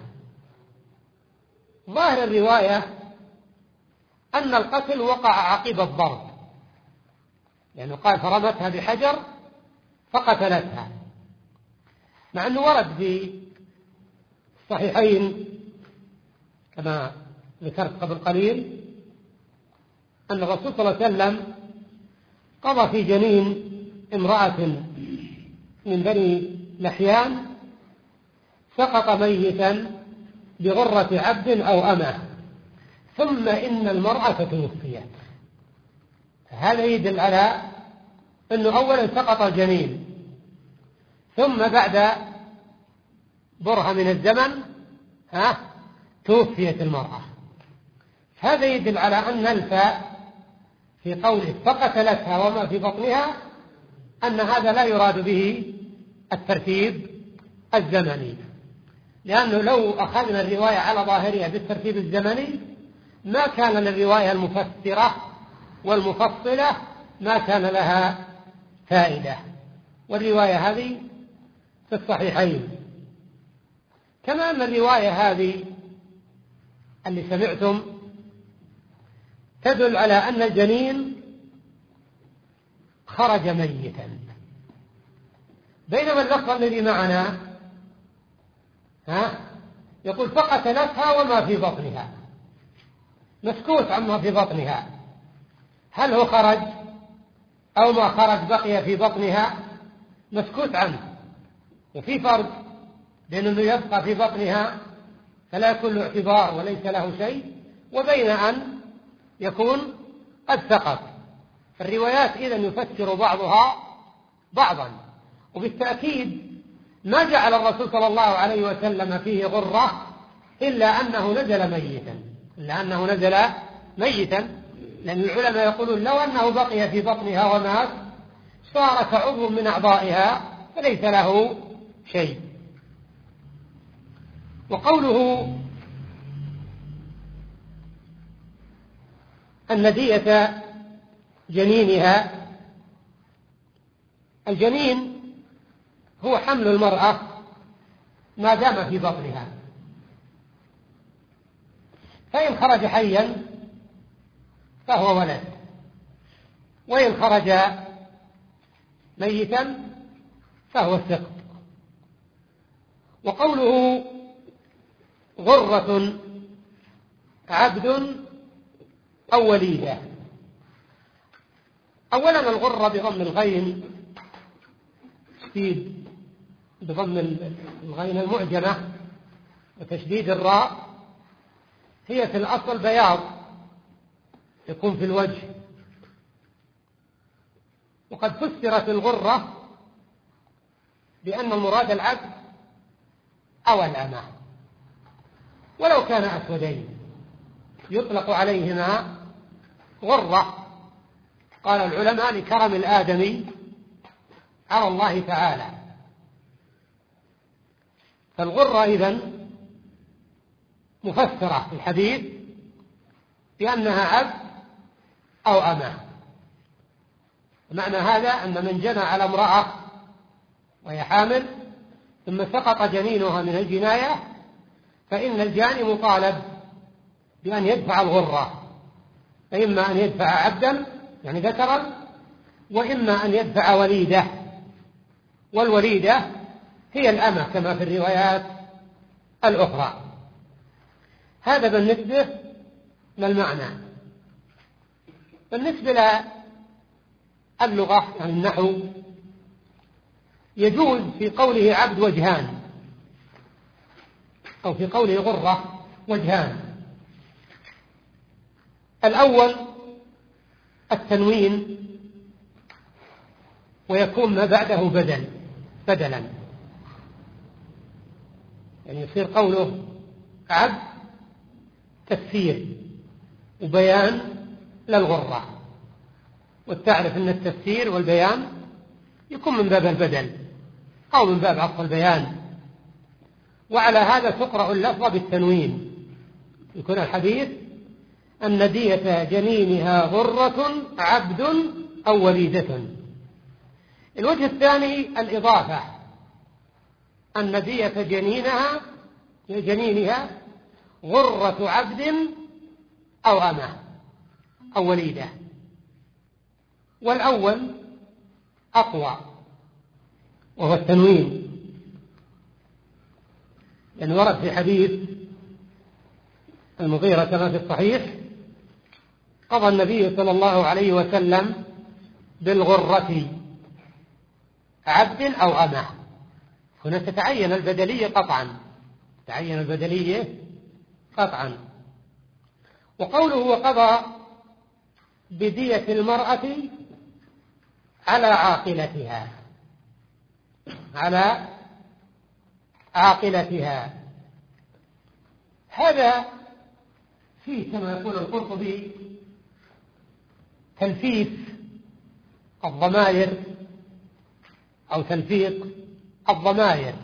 [SPEAKER 1] ظاهر الرواية أن القتل وقع عقب الضرب، لأنه قال فرمتها بحجر فقتلتها، مع أنه ورد في الصحيحين كما ذكرت قبل قليل أن الرسول صلى الله عليه وسلم قضى في جنين امرأة من بني لحيان سقط ميتا بغرة عبد أو أمة، ثم إن المرأة توفيت. هذا يدل على أنه أولا سقط الجنين ثم بعد برهة من الزمن ها توفيت المرأة. هذا يدل على أن الفاء في قوله فقتلتها وما في بطنها أن هذا لا يراد به الترتيب الزمني، لأنه لو أخذنا الرواية على ظاهرها بالترتيب الزمني ما كان للرواية المفسرة والمفصلة ما كان لها فائدة. والرواية هذه في الصحيحين، كما أن الرواية هذه اللي سمعتم تدل على أن الجنين خرج ميتا، بينما اللفظ الذي معنا ها يقول فقتلتها وما في بطنها، مسكوت عما في بطنها، هل هو خرج أو ما خرج بقي في بطنها مسكوت عنه. وفي فرق بين أنه يبقى في بطنها فلا يكون له اعتبار وليس له شيء، وبين أن يكون قد سقط. الروايات إذن يفسر بعضها بعضا، وبالتأكيد ما جعل الرسول صلى الله عليه وسلم فيه غرة إلا أنه نزل ميتا إلا أنه نزل ميتا لأن العلماء يقولون لو أنه بقي في بطنها ومات صار كعضو من أعضائها فليس له شيء. وقوله أن دية جنينها، الجنين هو حمل المرأة ما دام في بطنها، فإن خرج حيا فهو ولد، وإن خرج ميتا فهو السقط. وقوله غرة عبد أو وليدة، أولا الغرة بضم الغين تشديد بضم الغين المعجمة وتشديد الراء، هي في الأصل بياض يكون في الوجه، وقد فسرت الغرة بأن المراد العبد أو الأمة، ولو كان أسودين يطلق عليهما غرة. قال العلماء لكرم الآدمي على الله تعالى. فالغرة إذن مفسرة في الحديث بأنها عبد أو أمة. معنى هذا أن من جنى على امرأة وهي حامل ثم سقط جنينها من الجناية فإن الجاني مطالب بأن يدفع الغرة، فإما أن يدفع عبدا يعني ذكرا، وإما أن يدفع وليدة، والوليدة هي الأمة كما في الروايات الأخرى. هذا بالنسبة للمعنى. بالنسبة للغة يعني النحو، يجوز في قوله عبد وجهان، أو في قوله غرة وجهان. الأول التنوين ويكون ما بعده بدل بدلا، يعني يصير قوله عبد تفسير وبيان للغرة، وتعرف أن التفسير والبيان يكون من باب البدل أو من باب عطف البيان. وعلى هذا تقرأ اللفظة بالتنوين، يكون الحديث أن دية جنينها غرة عبد أو وليدة. الوجه الثاني الإضافة، أن دية جنينها جنينها غرة عبد أو أمة أو وليدة، والأول أقوى وهو التنوين، لأن يعني ورد في حديث المغيرة كما في الصحيح قضى النبي صلى الله عليه وسلم بالغرة عبد أو أمة، هنا تتعين البدلية قطعا، تتعين البدلية قطعا. وقوله وقضى بدية المرأة على عاقلتها، على عاقلتها، هذا فيه كما يقول القرطبي تلفيف الضمائر أو تلفيق الضمائر،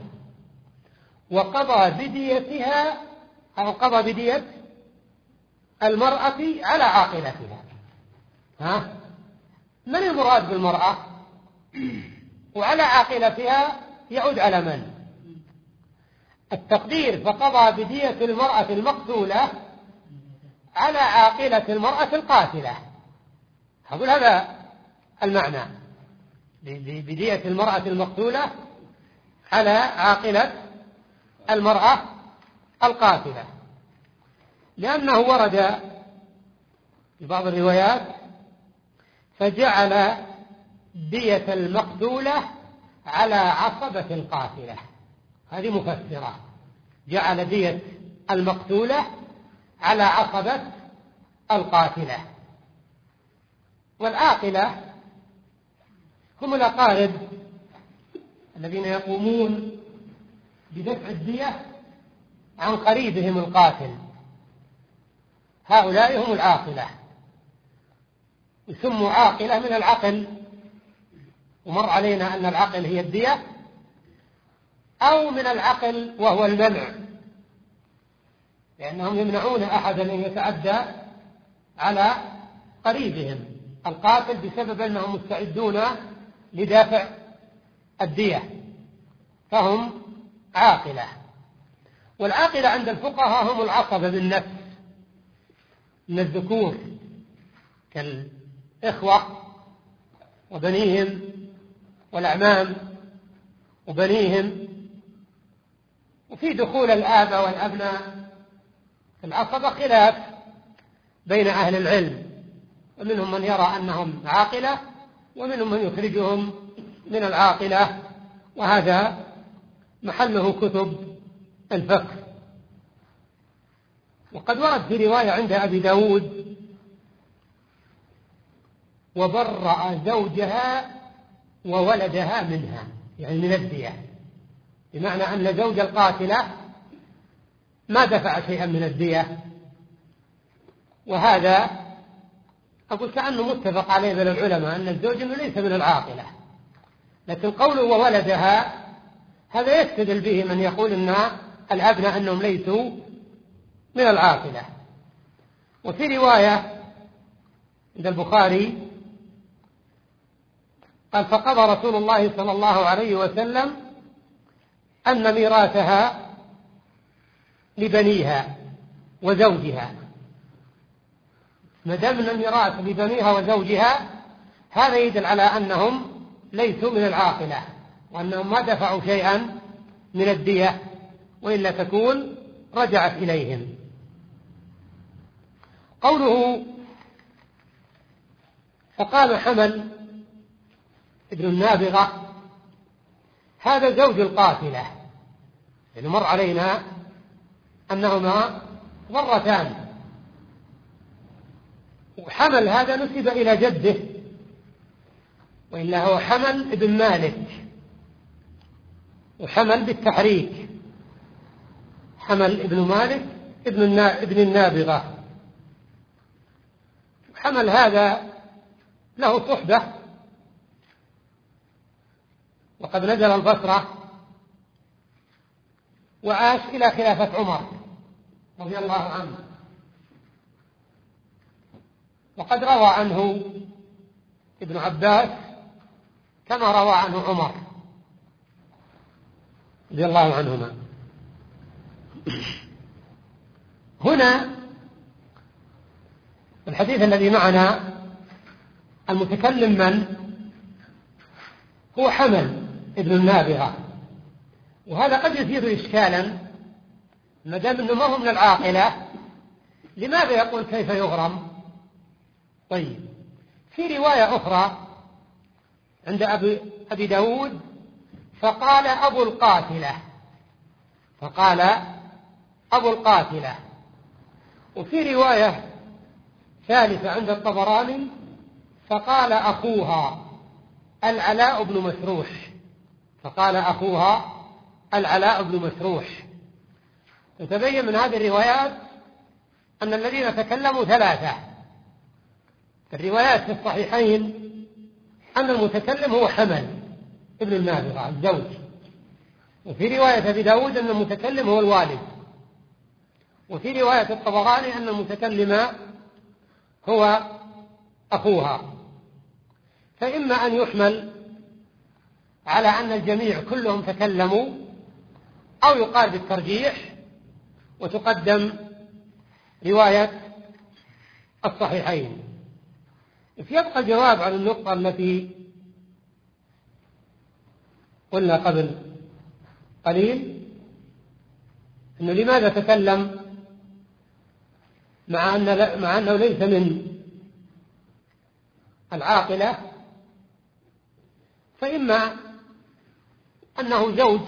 [SPEAKER 1] وقضى بديتها أو قضى بدية المرأة على عاقلتها. ها؟ من المراد بالمرأة؟ وعلى عاقلتها يعود على من؟ التقدير فقضى بدية المرأة المقتولة على عاقلة المرأة القاتلة، أقول هذا المعنى، بدية المرأة المقتولة على عاقلة المرأة القاتلة، لأنه ورد في بعض الروايات فجعل دية المقتولة على عصبة القاتلة، هذه مفسرة، جعل دية المقتولة على عصبة القاتلة. والعاقلة هم الأقارب الذين يقومون بدفع الدية عن قريبهم القاتل، هؤلاء هم العاقلة، يسموا عاقلة من العقل، ومر علينا أن العقل هي الدية، أو من العقل وهو المنع، لأنهم يمنعون أحدا أن يتعدى على قريبهم القاتل بسبب أنهم مستعدون لدافع الدية، فهم عاقلة. والعاقلة عند الفقهاء هم العصبة بالنفس من الذكور كالإخوة وبنيهم والأعمام وبنيهم، وفي دخول الآباء والأبناء في العصبة خلاف بين أهل العلم، ومنهم من يرى أنهم عاقلة ومنهم من يخرجهم من العاقلة، وهذا محله كتب الفقه. وقد ورد في رواية عند أبي داود وبرأ زوجها وولدها منها، يعني من الدية، بمعنى أن زوج القاتلة ما دفع شيئا من الدية، وهذا أقول كأنه متفق عليه بين العلماء أن الزوج ليس من العاقلة، لكن قوله وولدها هذا يستدل به من يقول أن الأبناء أنهم ليسوا من العاقلة. وفي رواية عند البخاري قال فقضى رسول الله صلى الله عليه وسلم أن ميراثها لبنيها وزوجها، ما دام أن الميراث لبنيها وزوجها هذا يدل على أنهم ليسوا من العاقلة، وأنهم ما دفعوا شيئا من الدية، وإلا تكون رجعت إليهم. قوله فقام حمل ابن النابغة، هذا زوج القاتلة، يعني مر علينا أنهما ضرتان، وحمل هذا نسب إلى جده وإلا هو حمل ابن مالك، وحمل بالتحريك، حمل ابن مالك ابن ابن النابغة. حمل هذا له صحبة، وقد نزل البصرة وعاش إلى خلافة عمر رضي الله عنه، وقد روى عنه ابن عباس كما روى عنه عمر رضي الله عنهما. هنا الحديث الذي معنا المتكلم من هو حمل ابن النابغة، وهذا قد يثير إشكالا، ما دام أنه ما هو من العاقلة لماذا يقول كيف يغرم؟ طيب، في رواية أخرى عند أبي, أبي داود فقال أبو القاتلة، فقال أبو القاتلة. وفي رواية ثالثة عند الطبراني فقال أخوها العلاء بن مسروح، فقال أخوها العلاء بن مسروح. يتبين من هذه الروايات أن الذين تكلموا ثلاثة. الروايات في الصحيحين أن المتكلم هو حمل ابن النابغة الزوج، وفي رواية أبي داود أن المتكلم هو الوالد، وفي رواية الطبراني أن المتكلم هو أخوها. فإما أن يحمل على أن الجميع كلهم تكلموا، أو يقال بالترجيح وتقدم رواية الصحيحين. يبقى الجواب عن النقطة التي قلنا قبل قليل، أنه لماذا تكلم مع, أن مع أنه ليس من العاقلة؟ فإما أنه زوج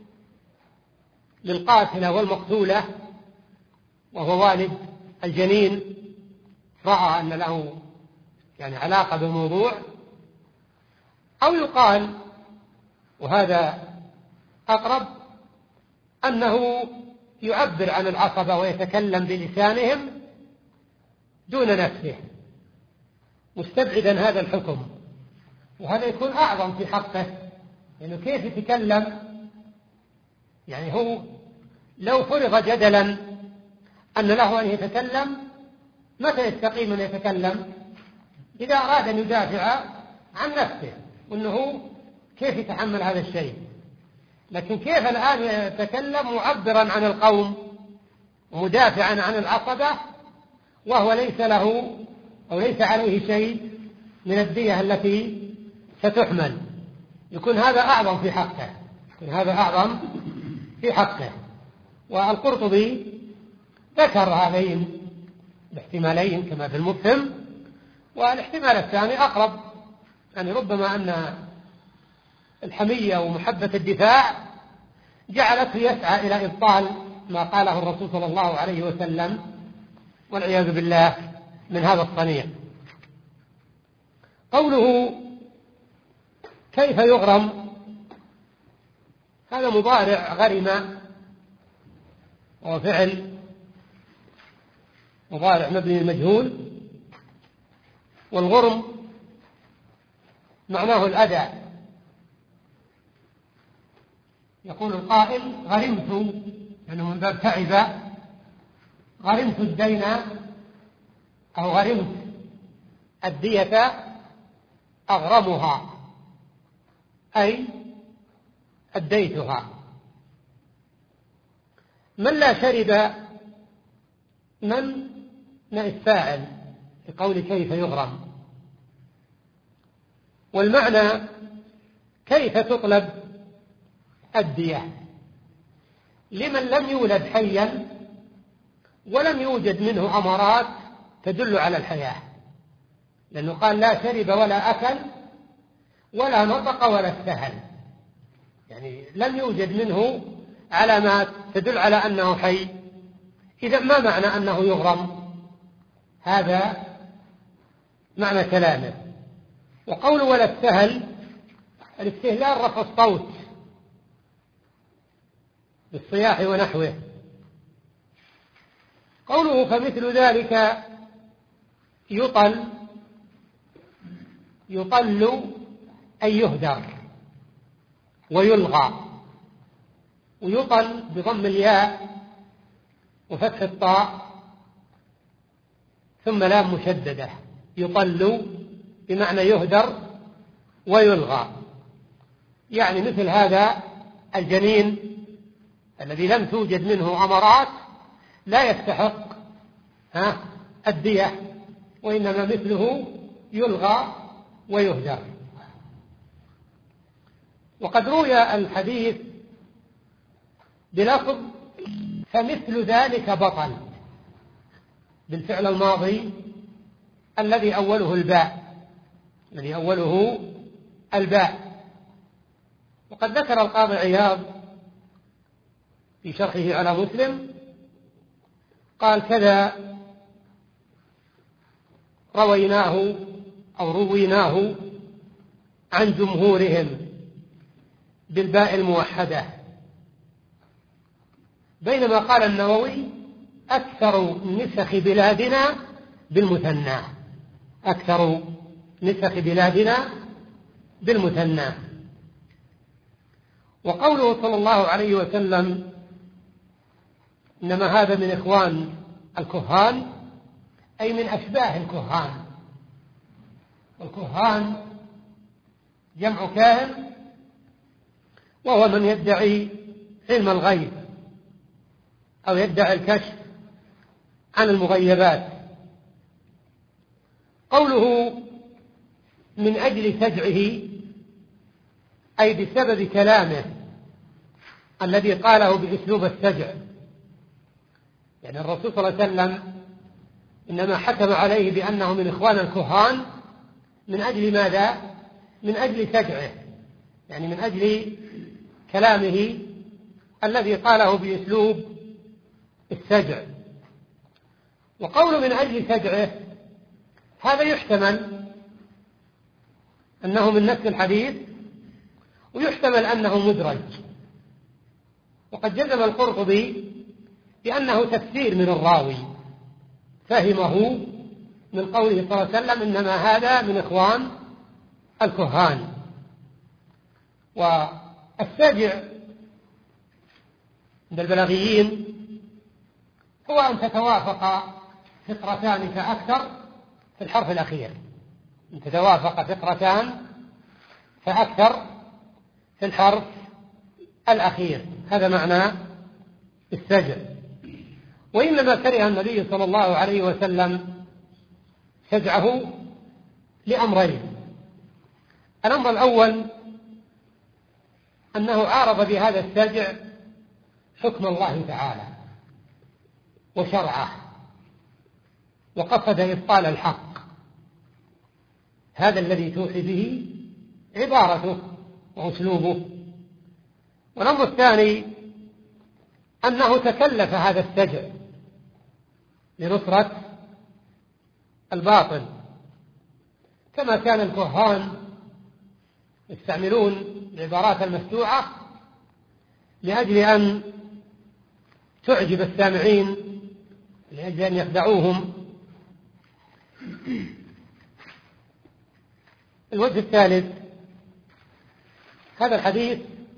[SPEAKER 1] للقاتلة والمقتولة وهو والد الجنين، رأى أن له يعني علاقة بالموضوع، أو يقال وهذا أقرب أنه يعبر عن العصبة ويتكلم بلسانهم دون نفسه مستبعدا هذا الحكم، وهذا يكون أعظم في حقه، لأنه كيف يتكلم؟ يعني هو لو فرض جدلا أن له أن يتكلم، متى يستقيم أن يتكلم؟ إذا أراد أن يدافع عن نفسه، وأنه كيف يتحمل هذا الشيء. لكن كيف الآن يتكلم معبرا عن القوم ومدافعا عن العصبة وهو ليس له أو ليس عليه شيء من الدية التي ستحمل؟ يكون هذا أعظم في حقه، يكون هذا أعظم في حقه. والقرطبي ذكر هذين الاحتمالين كما في المفهم، والاحتمال الثاني أقرب، يعني ربما أن الحمية ومحبة الدفاع جعلته يسعى إلى إبطال ما قاله الرسول صلى الله عليه وسلم، والعياذ بالله من هذا الصنيع. قوله كيف يغرم، هذا مضارع غرم، وهو فعل مضارع مبني المجهول، والغرم معناه الأذى. يقول القائل غرمت، يعني من باب تعب، غرمت الدين أو غرمت الدية أغرمها، أي أديتها. من لا شرب من نائب فاعل لقول كيف يغرم، والمعنى كيف تطلب الدية لمن لم يولد حيا ولم يوجد منه أمارات تدل على الحياة، لأنه قال لا شرب ولا أكل ولا نطق ولا استهل، يعني لم يوجد منه علامات تدل على أنه حي. إذا ما معنى أنه يغرم؟ هذا معنى كلامه. وقول ولا السهل الاستهلال رفع الصوت بالصياح ونحوه. قوله فمثل ذلك يطل، يطل أي يهدر ويلغى، ويطل بضم الياء وفتح الطاء ثم لام مشددة، يطل بمعنى يهدر ويلغى، يعني مثل هذا الجنين الذي لم توجد منه أمرات لا يستحق ها الدية، وإنما مثله يلغى ويهدر. وقد روي الحديث بلفظ فمثل ذلك بطل بالفعل الماضي الذي أوله الباء، الذي أوله الباء. وقد ذكر القاضي عياض في شرحه على مسلم قال كذا رويناه أو رويناه عن جمهورهم بالباء الموحدة، بينما قال النووي أكثر نسخ بلادنا بالمثنى، أكثر نسخ بلادنا بالمثنى. وقوله صلى الله عليه وسلم إنما هذا من إخوان الكهان أي من أشباه الكهان، والكهان جمع كاهن وهو من يدعي علم الغيب أو يدعي الكشف عن المغيبات. قوله من أجل سجعه أي بسبب كلامه الذي قاله بأسلوب السجع، يعني الرسول صلى الله عليه وسلم إنما حكم عليه بأنه من إخوان الكهان من أجل ماذا؟ من أجل سجعه، يعني من أجل كلامه الذي قاله بأسلوب السجع. وقول من أجل سجعه هذا يحتمل أنه من نفس الحديث، ويحتمل أنه مدرج. وقد جزم القرطبي بأنه تفسير من الراوي فهمه من قوله صلى الله عليه وسلم إنما هذا من إخوان الكهان. والسجع عند البلاغيين هو أن تتوافق فقرتان فأكثر في الحرف الأخير، أن تتوافق فقرتان فأكثر في الحرف الأخير، هذا معنى السجع. وإنما كره النبي صلى الله عليه وسلم سجعه لأمرين: الأمر الأول أنه عارض بهذا السجع حكم الله تعالى وشرعه، وقصد إبطال الحق، هذا الذي توحي به عبارته وأسلوبه. والأمر الثاني أنه تكلف هذا السجع لنصرة الباطل، كما كان الكهان يستعملون العبارات المفتوحة لأجل أن تعجب السامعين، لأجل أن يخدعوهم. الوجه الثالث: هذا الحديث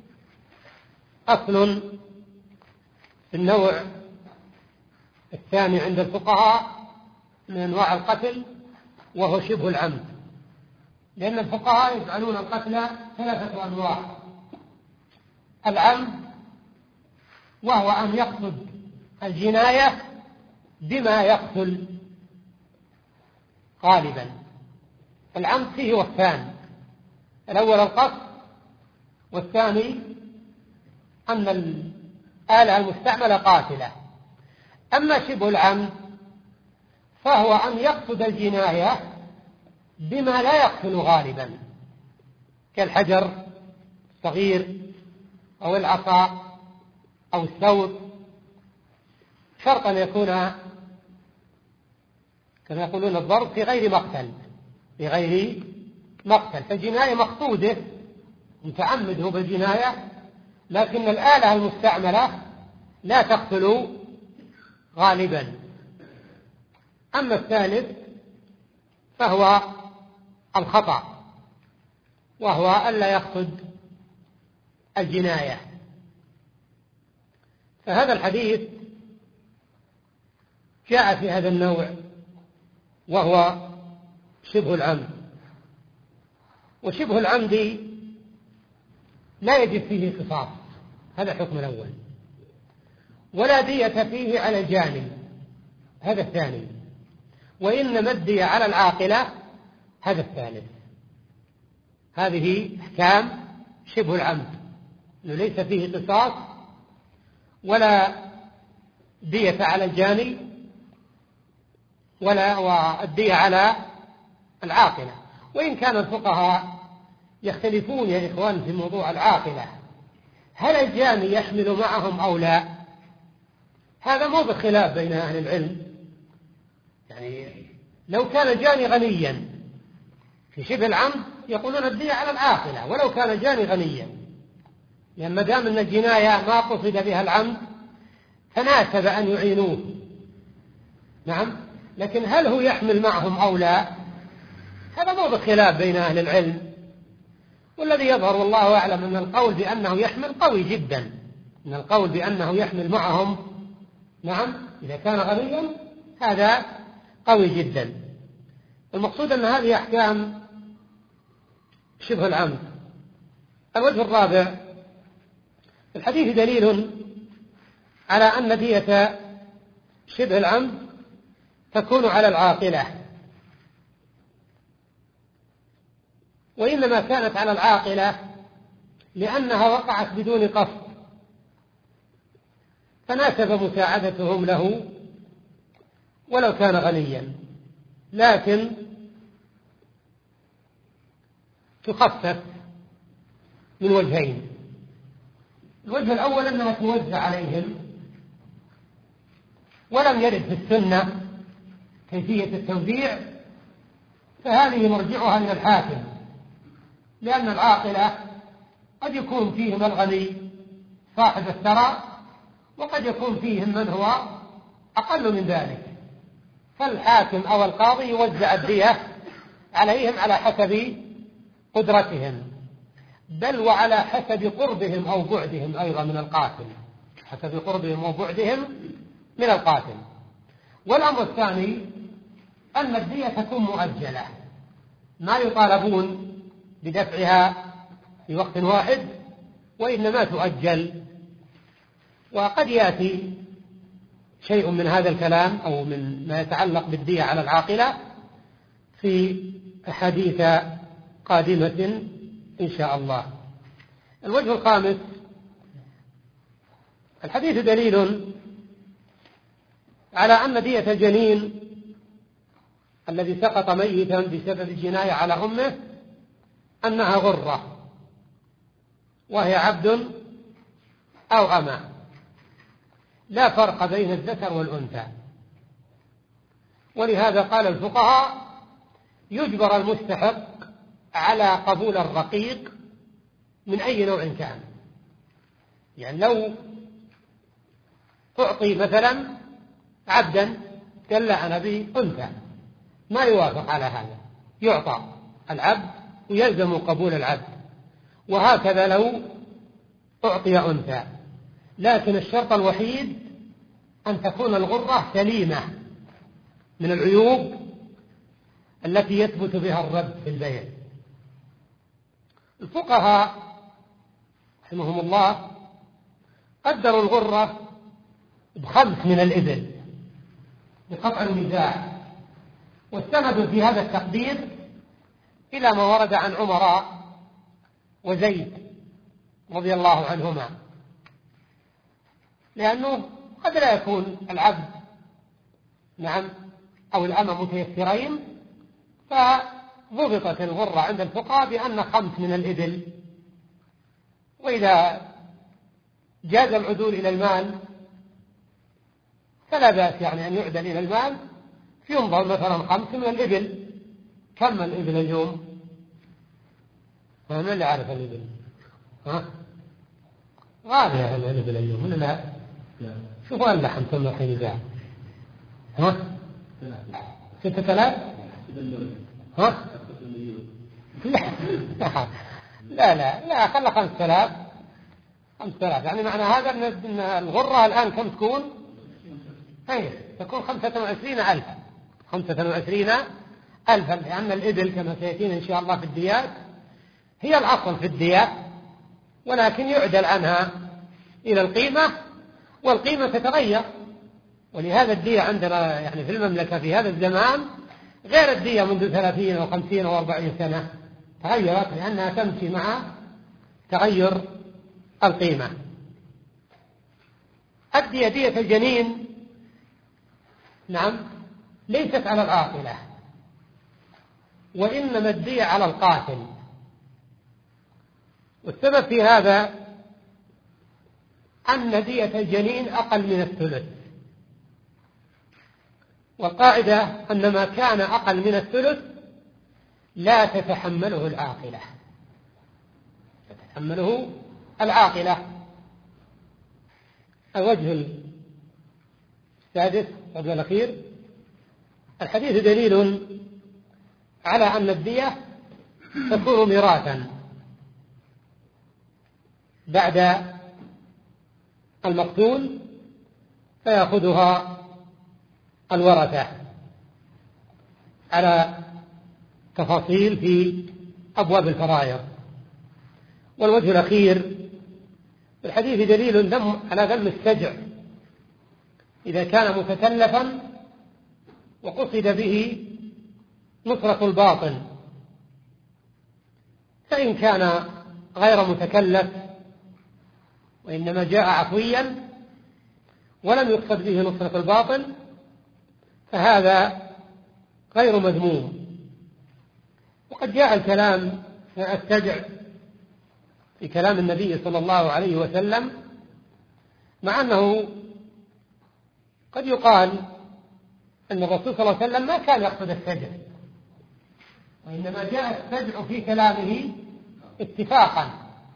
[SPEAKER 1] أصل في النوع الثاني عند الفقهاء من أنواع القتل، وهو شبه العمد، لأن الفقهاء يجعلون القتل ثلاثة أنواع: العمد وهو أن يقصد الجناية بما يقتل غالبا. العمد فيه وصفان: الأول القصد، والثاني أن الآلة المستعملة قاتلة. أما شبه العمد فهو أن يقصد الجناية بما لا يقتل غالبا، كالحجر الصغير أو العصا أو الثوب، شرط أن يكون كما يقولون الضرب في غير مقتل، في غير مقتل، فالجناية مقصوده متعمده بالجناية، لكن الآلة المستعملة لا تقتل غالبا. أما الثالث فهو الخطأ، وهو ألا يقصد الجناية. فهذا الحديث جاء في هذا النوع وهو شبه العمد، وشبه العمد لا يجب فيه قصاص، هذا الحكم الأول، ولا دية فيه على الجاني، هذا الثاني، وإنما الدية على العاقلة، هذا الثالث. هذه أحكام شبه العمد، أنه ليس فيه قصاص ولا دية على الجاني ولا والدية على العاقلة. وإن كان الفقهاء يختلفون يا إخوان في موضوع العاقلة، هل الجاني يحمل معهم أو لا؟ هذا مو بخلاف بين أهل العلم. يعني لو كان الجاني غنيا في شبه العمد يقولون الدية على العاقلة، ولو كان الجاني غنيا، لأن ما دام أن الجناية ما قصد بها العمد تناسب أن يعينوه. نعم، لكن هل هو يحمل معهم أو لا؟ هذا مو بخلاف بين أهل العلم. والذي يظهر والله أعلم أن القول بأنه يحمل قوي جدا، أن القول بأنه يحمل معهم، نعم، إذا كان غنيا هذا قوي جدا. المقصود أن هذه أحكام شبه العمد. الوجه الرابع، الحديث دليل على أن دية شبه العمد تكون على العاقلة، وإنما كانت على العاقلة لأنها وقعت بدون قصد، فناسب مساعدتهم له ولو كان غنيا، لكن تخفف من وجهين. الوجه الأول أنها توزع عليهم، ولم يرد في السنة كيفية التوزيع، فهذه مرجعها من الحاكم، لأن العاقلة قد يكون فيهم الغني صاحب الثراء، وقد يكون فيهم من هو أقل من ذلك، فالحاكم أو القاضي يوزع الدية عليهم على حسب قدرتهم، بل وعلى حسب قربهم أو بعدهم أيضا من القاتل، حسب قربهم أو بعدهم من القاتل. والأمر الثاني أن الدية تكون مؤجلة، ما يطالبون بدفعها في وقت واحد، وإنما تؤجل. وقد يأتي شيء من هذا الكلام أو من ما يتعلق بالدية على العاقلة في أحاديث قادمة إن شاء الله. الوجه الخامس، الحديث دليل على أن دية الجنين الذي سقط ميتا بسبب الجناية على أمه أنها غرة، وهي عبد أو أمة، لا فرق بين الذكر والأنثى. ولهذا قال الفقهاء يجبر المستحق على قبول الرقيق من أي نوع كان. يعني لو تعطي مثلا عبدا قال لا أنا بي أنثى، ما يوافق على هذا، يعطى العبد ويلزم قبول العبد. وهكذا لو أعطي أنثى، لكن الشرط الوحيد أن تكون الغرة سليمة من العيوب التي يثبت بها الرد في البيع. الفقهاء رحمهم الله قدروا الغرة بخمس من الإبل بقطع النزاع، واستندوا في هذا التقدير إلى ما ورد عن عمر وزيد رضي الله عنهما، لأنه قد لا يكون العبد نعم أو الأمة متيسرين، فضبطت الغرة عند الفقهاء بأن خمس من الإبل. وإذا جاز العدول إلى المال فلا بأس يعني أن يعدل إلى المال، ينظر مثلا خمس من الإبل، كم الإبل اليوم؟ ها من اللي عارف الإبل؟ ها؟ غالية الإبل اليوم ولا لا؟ شوفوا اللحم كم الحين يباع؟ ها؟ ستة آلاف؟ ها؟ لا لا لا خلى خمسة آلاف. خمسة آلاف يعني معنى هذا أن الغرة الآن كم تكون؟ هي تكون خمسة وعشرين ألف. خمسة وعشرين ألفا، لأن الإبل كما سيأتينا إن شاء الله في الديات هي الأصل في الديات، ولكن يعدل عنها إلى القيمة، والقيمة تتغير. ولهذا الدية عندنا يعني في المملكة في هذا الزمان غير الدية منذ ثلاثين أو خمسين أو أربعين سنة، تغيرت لأنها تمشي مع تغير القيمة. الدية دية الجنين نعم ليست على العاقلة، وإنما الدية على القاتل. والسبب في هذا أن دية الجنين أقل من الثلث، والقاعدة أن ما كان أقل من الثلث لا تتحمله العاقلة، تتحمله العاقلة. الوجه السادس قبل الأخير، الحديث دليل على أن الدية تكون ميراثا بعد المقتول فيأخذها الورثة على تفاصيل في أبواب الفرائض. والوجه الأخير في الحديث دليل دم على ذم السجع إذا كان متكلفا وقصد به نصرة الباطل، فإن كان غير متكلف وإنما جاء عفويا ولم يقصد به نصرة الباطل فهذا غير مذموم. وقد جاء الكلام في السجع في كلام النبي صلى الله عليه وسلم، مع أنه قد يقال أن الرسول صلى الله عليه وسلم ما كان يقصد السجع، وإنما جاء السجع في كلامه اتفاقا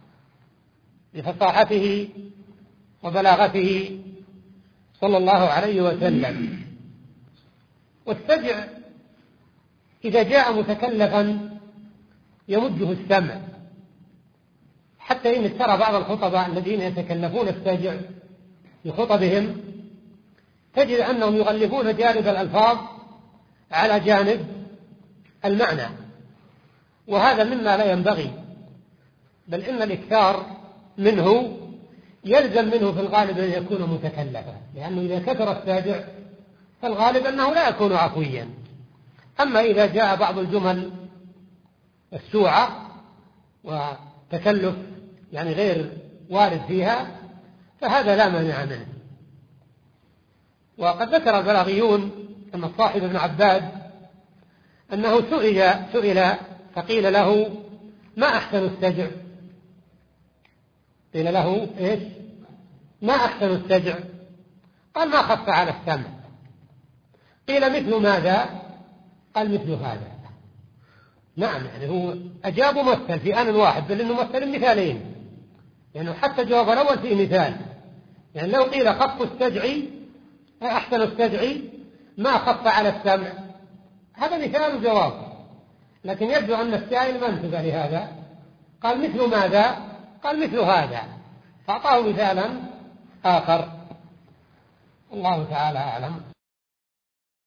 [SPEAKER 1] لفصاحته وبلاغته صلى الله عليه وسلم. والسجع إذا جاء متكلفا يمده السمع، حتى إن ترى بعض الخطباء الذين يتكلفون السجع في خطبهم تجد أنهم يغلبون جانب الألفاظ على جانب المعنى، وهذا مما لا ينبغي، بل إن الإكثار منه يلزم منه في الغالب أن يكون متكلفا، لأنه إذا كثر الساجع فالغالب أنه لا يكون عفويا. أما إذا جاء بعض الجمل السوعة وتكلف يعني غير وارد فيها فهذا لا مانع منه. وقد ذكر البلاغيون أن الصاحب ابن عباد أنه سئل سئل فقيل له ما أحسن السجع؟ قيل له إيش؟ ما أحسن السجع؟ قال ما خف على السمع. قيل مثل ماذا؟ قال مثل هذا. نعم، يعني هو أجاب ممثل في آن واحد، بل إنه مثل مثالين، لأنه يعني حتى جواب الأول في مثال. يعني لو قيل خف السجع أحسن السجع ما خف على السمع، هذا مثال جواب، لكن يبدو أن السائل ما انتبه لهذا، قال مثل ماذا؟ قال مثل هذا، فأعطاه مثالا آخر. الله تعالى أعلم.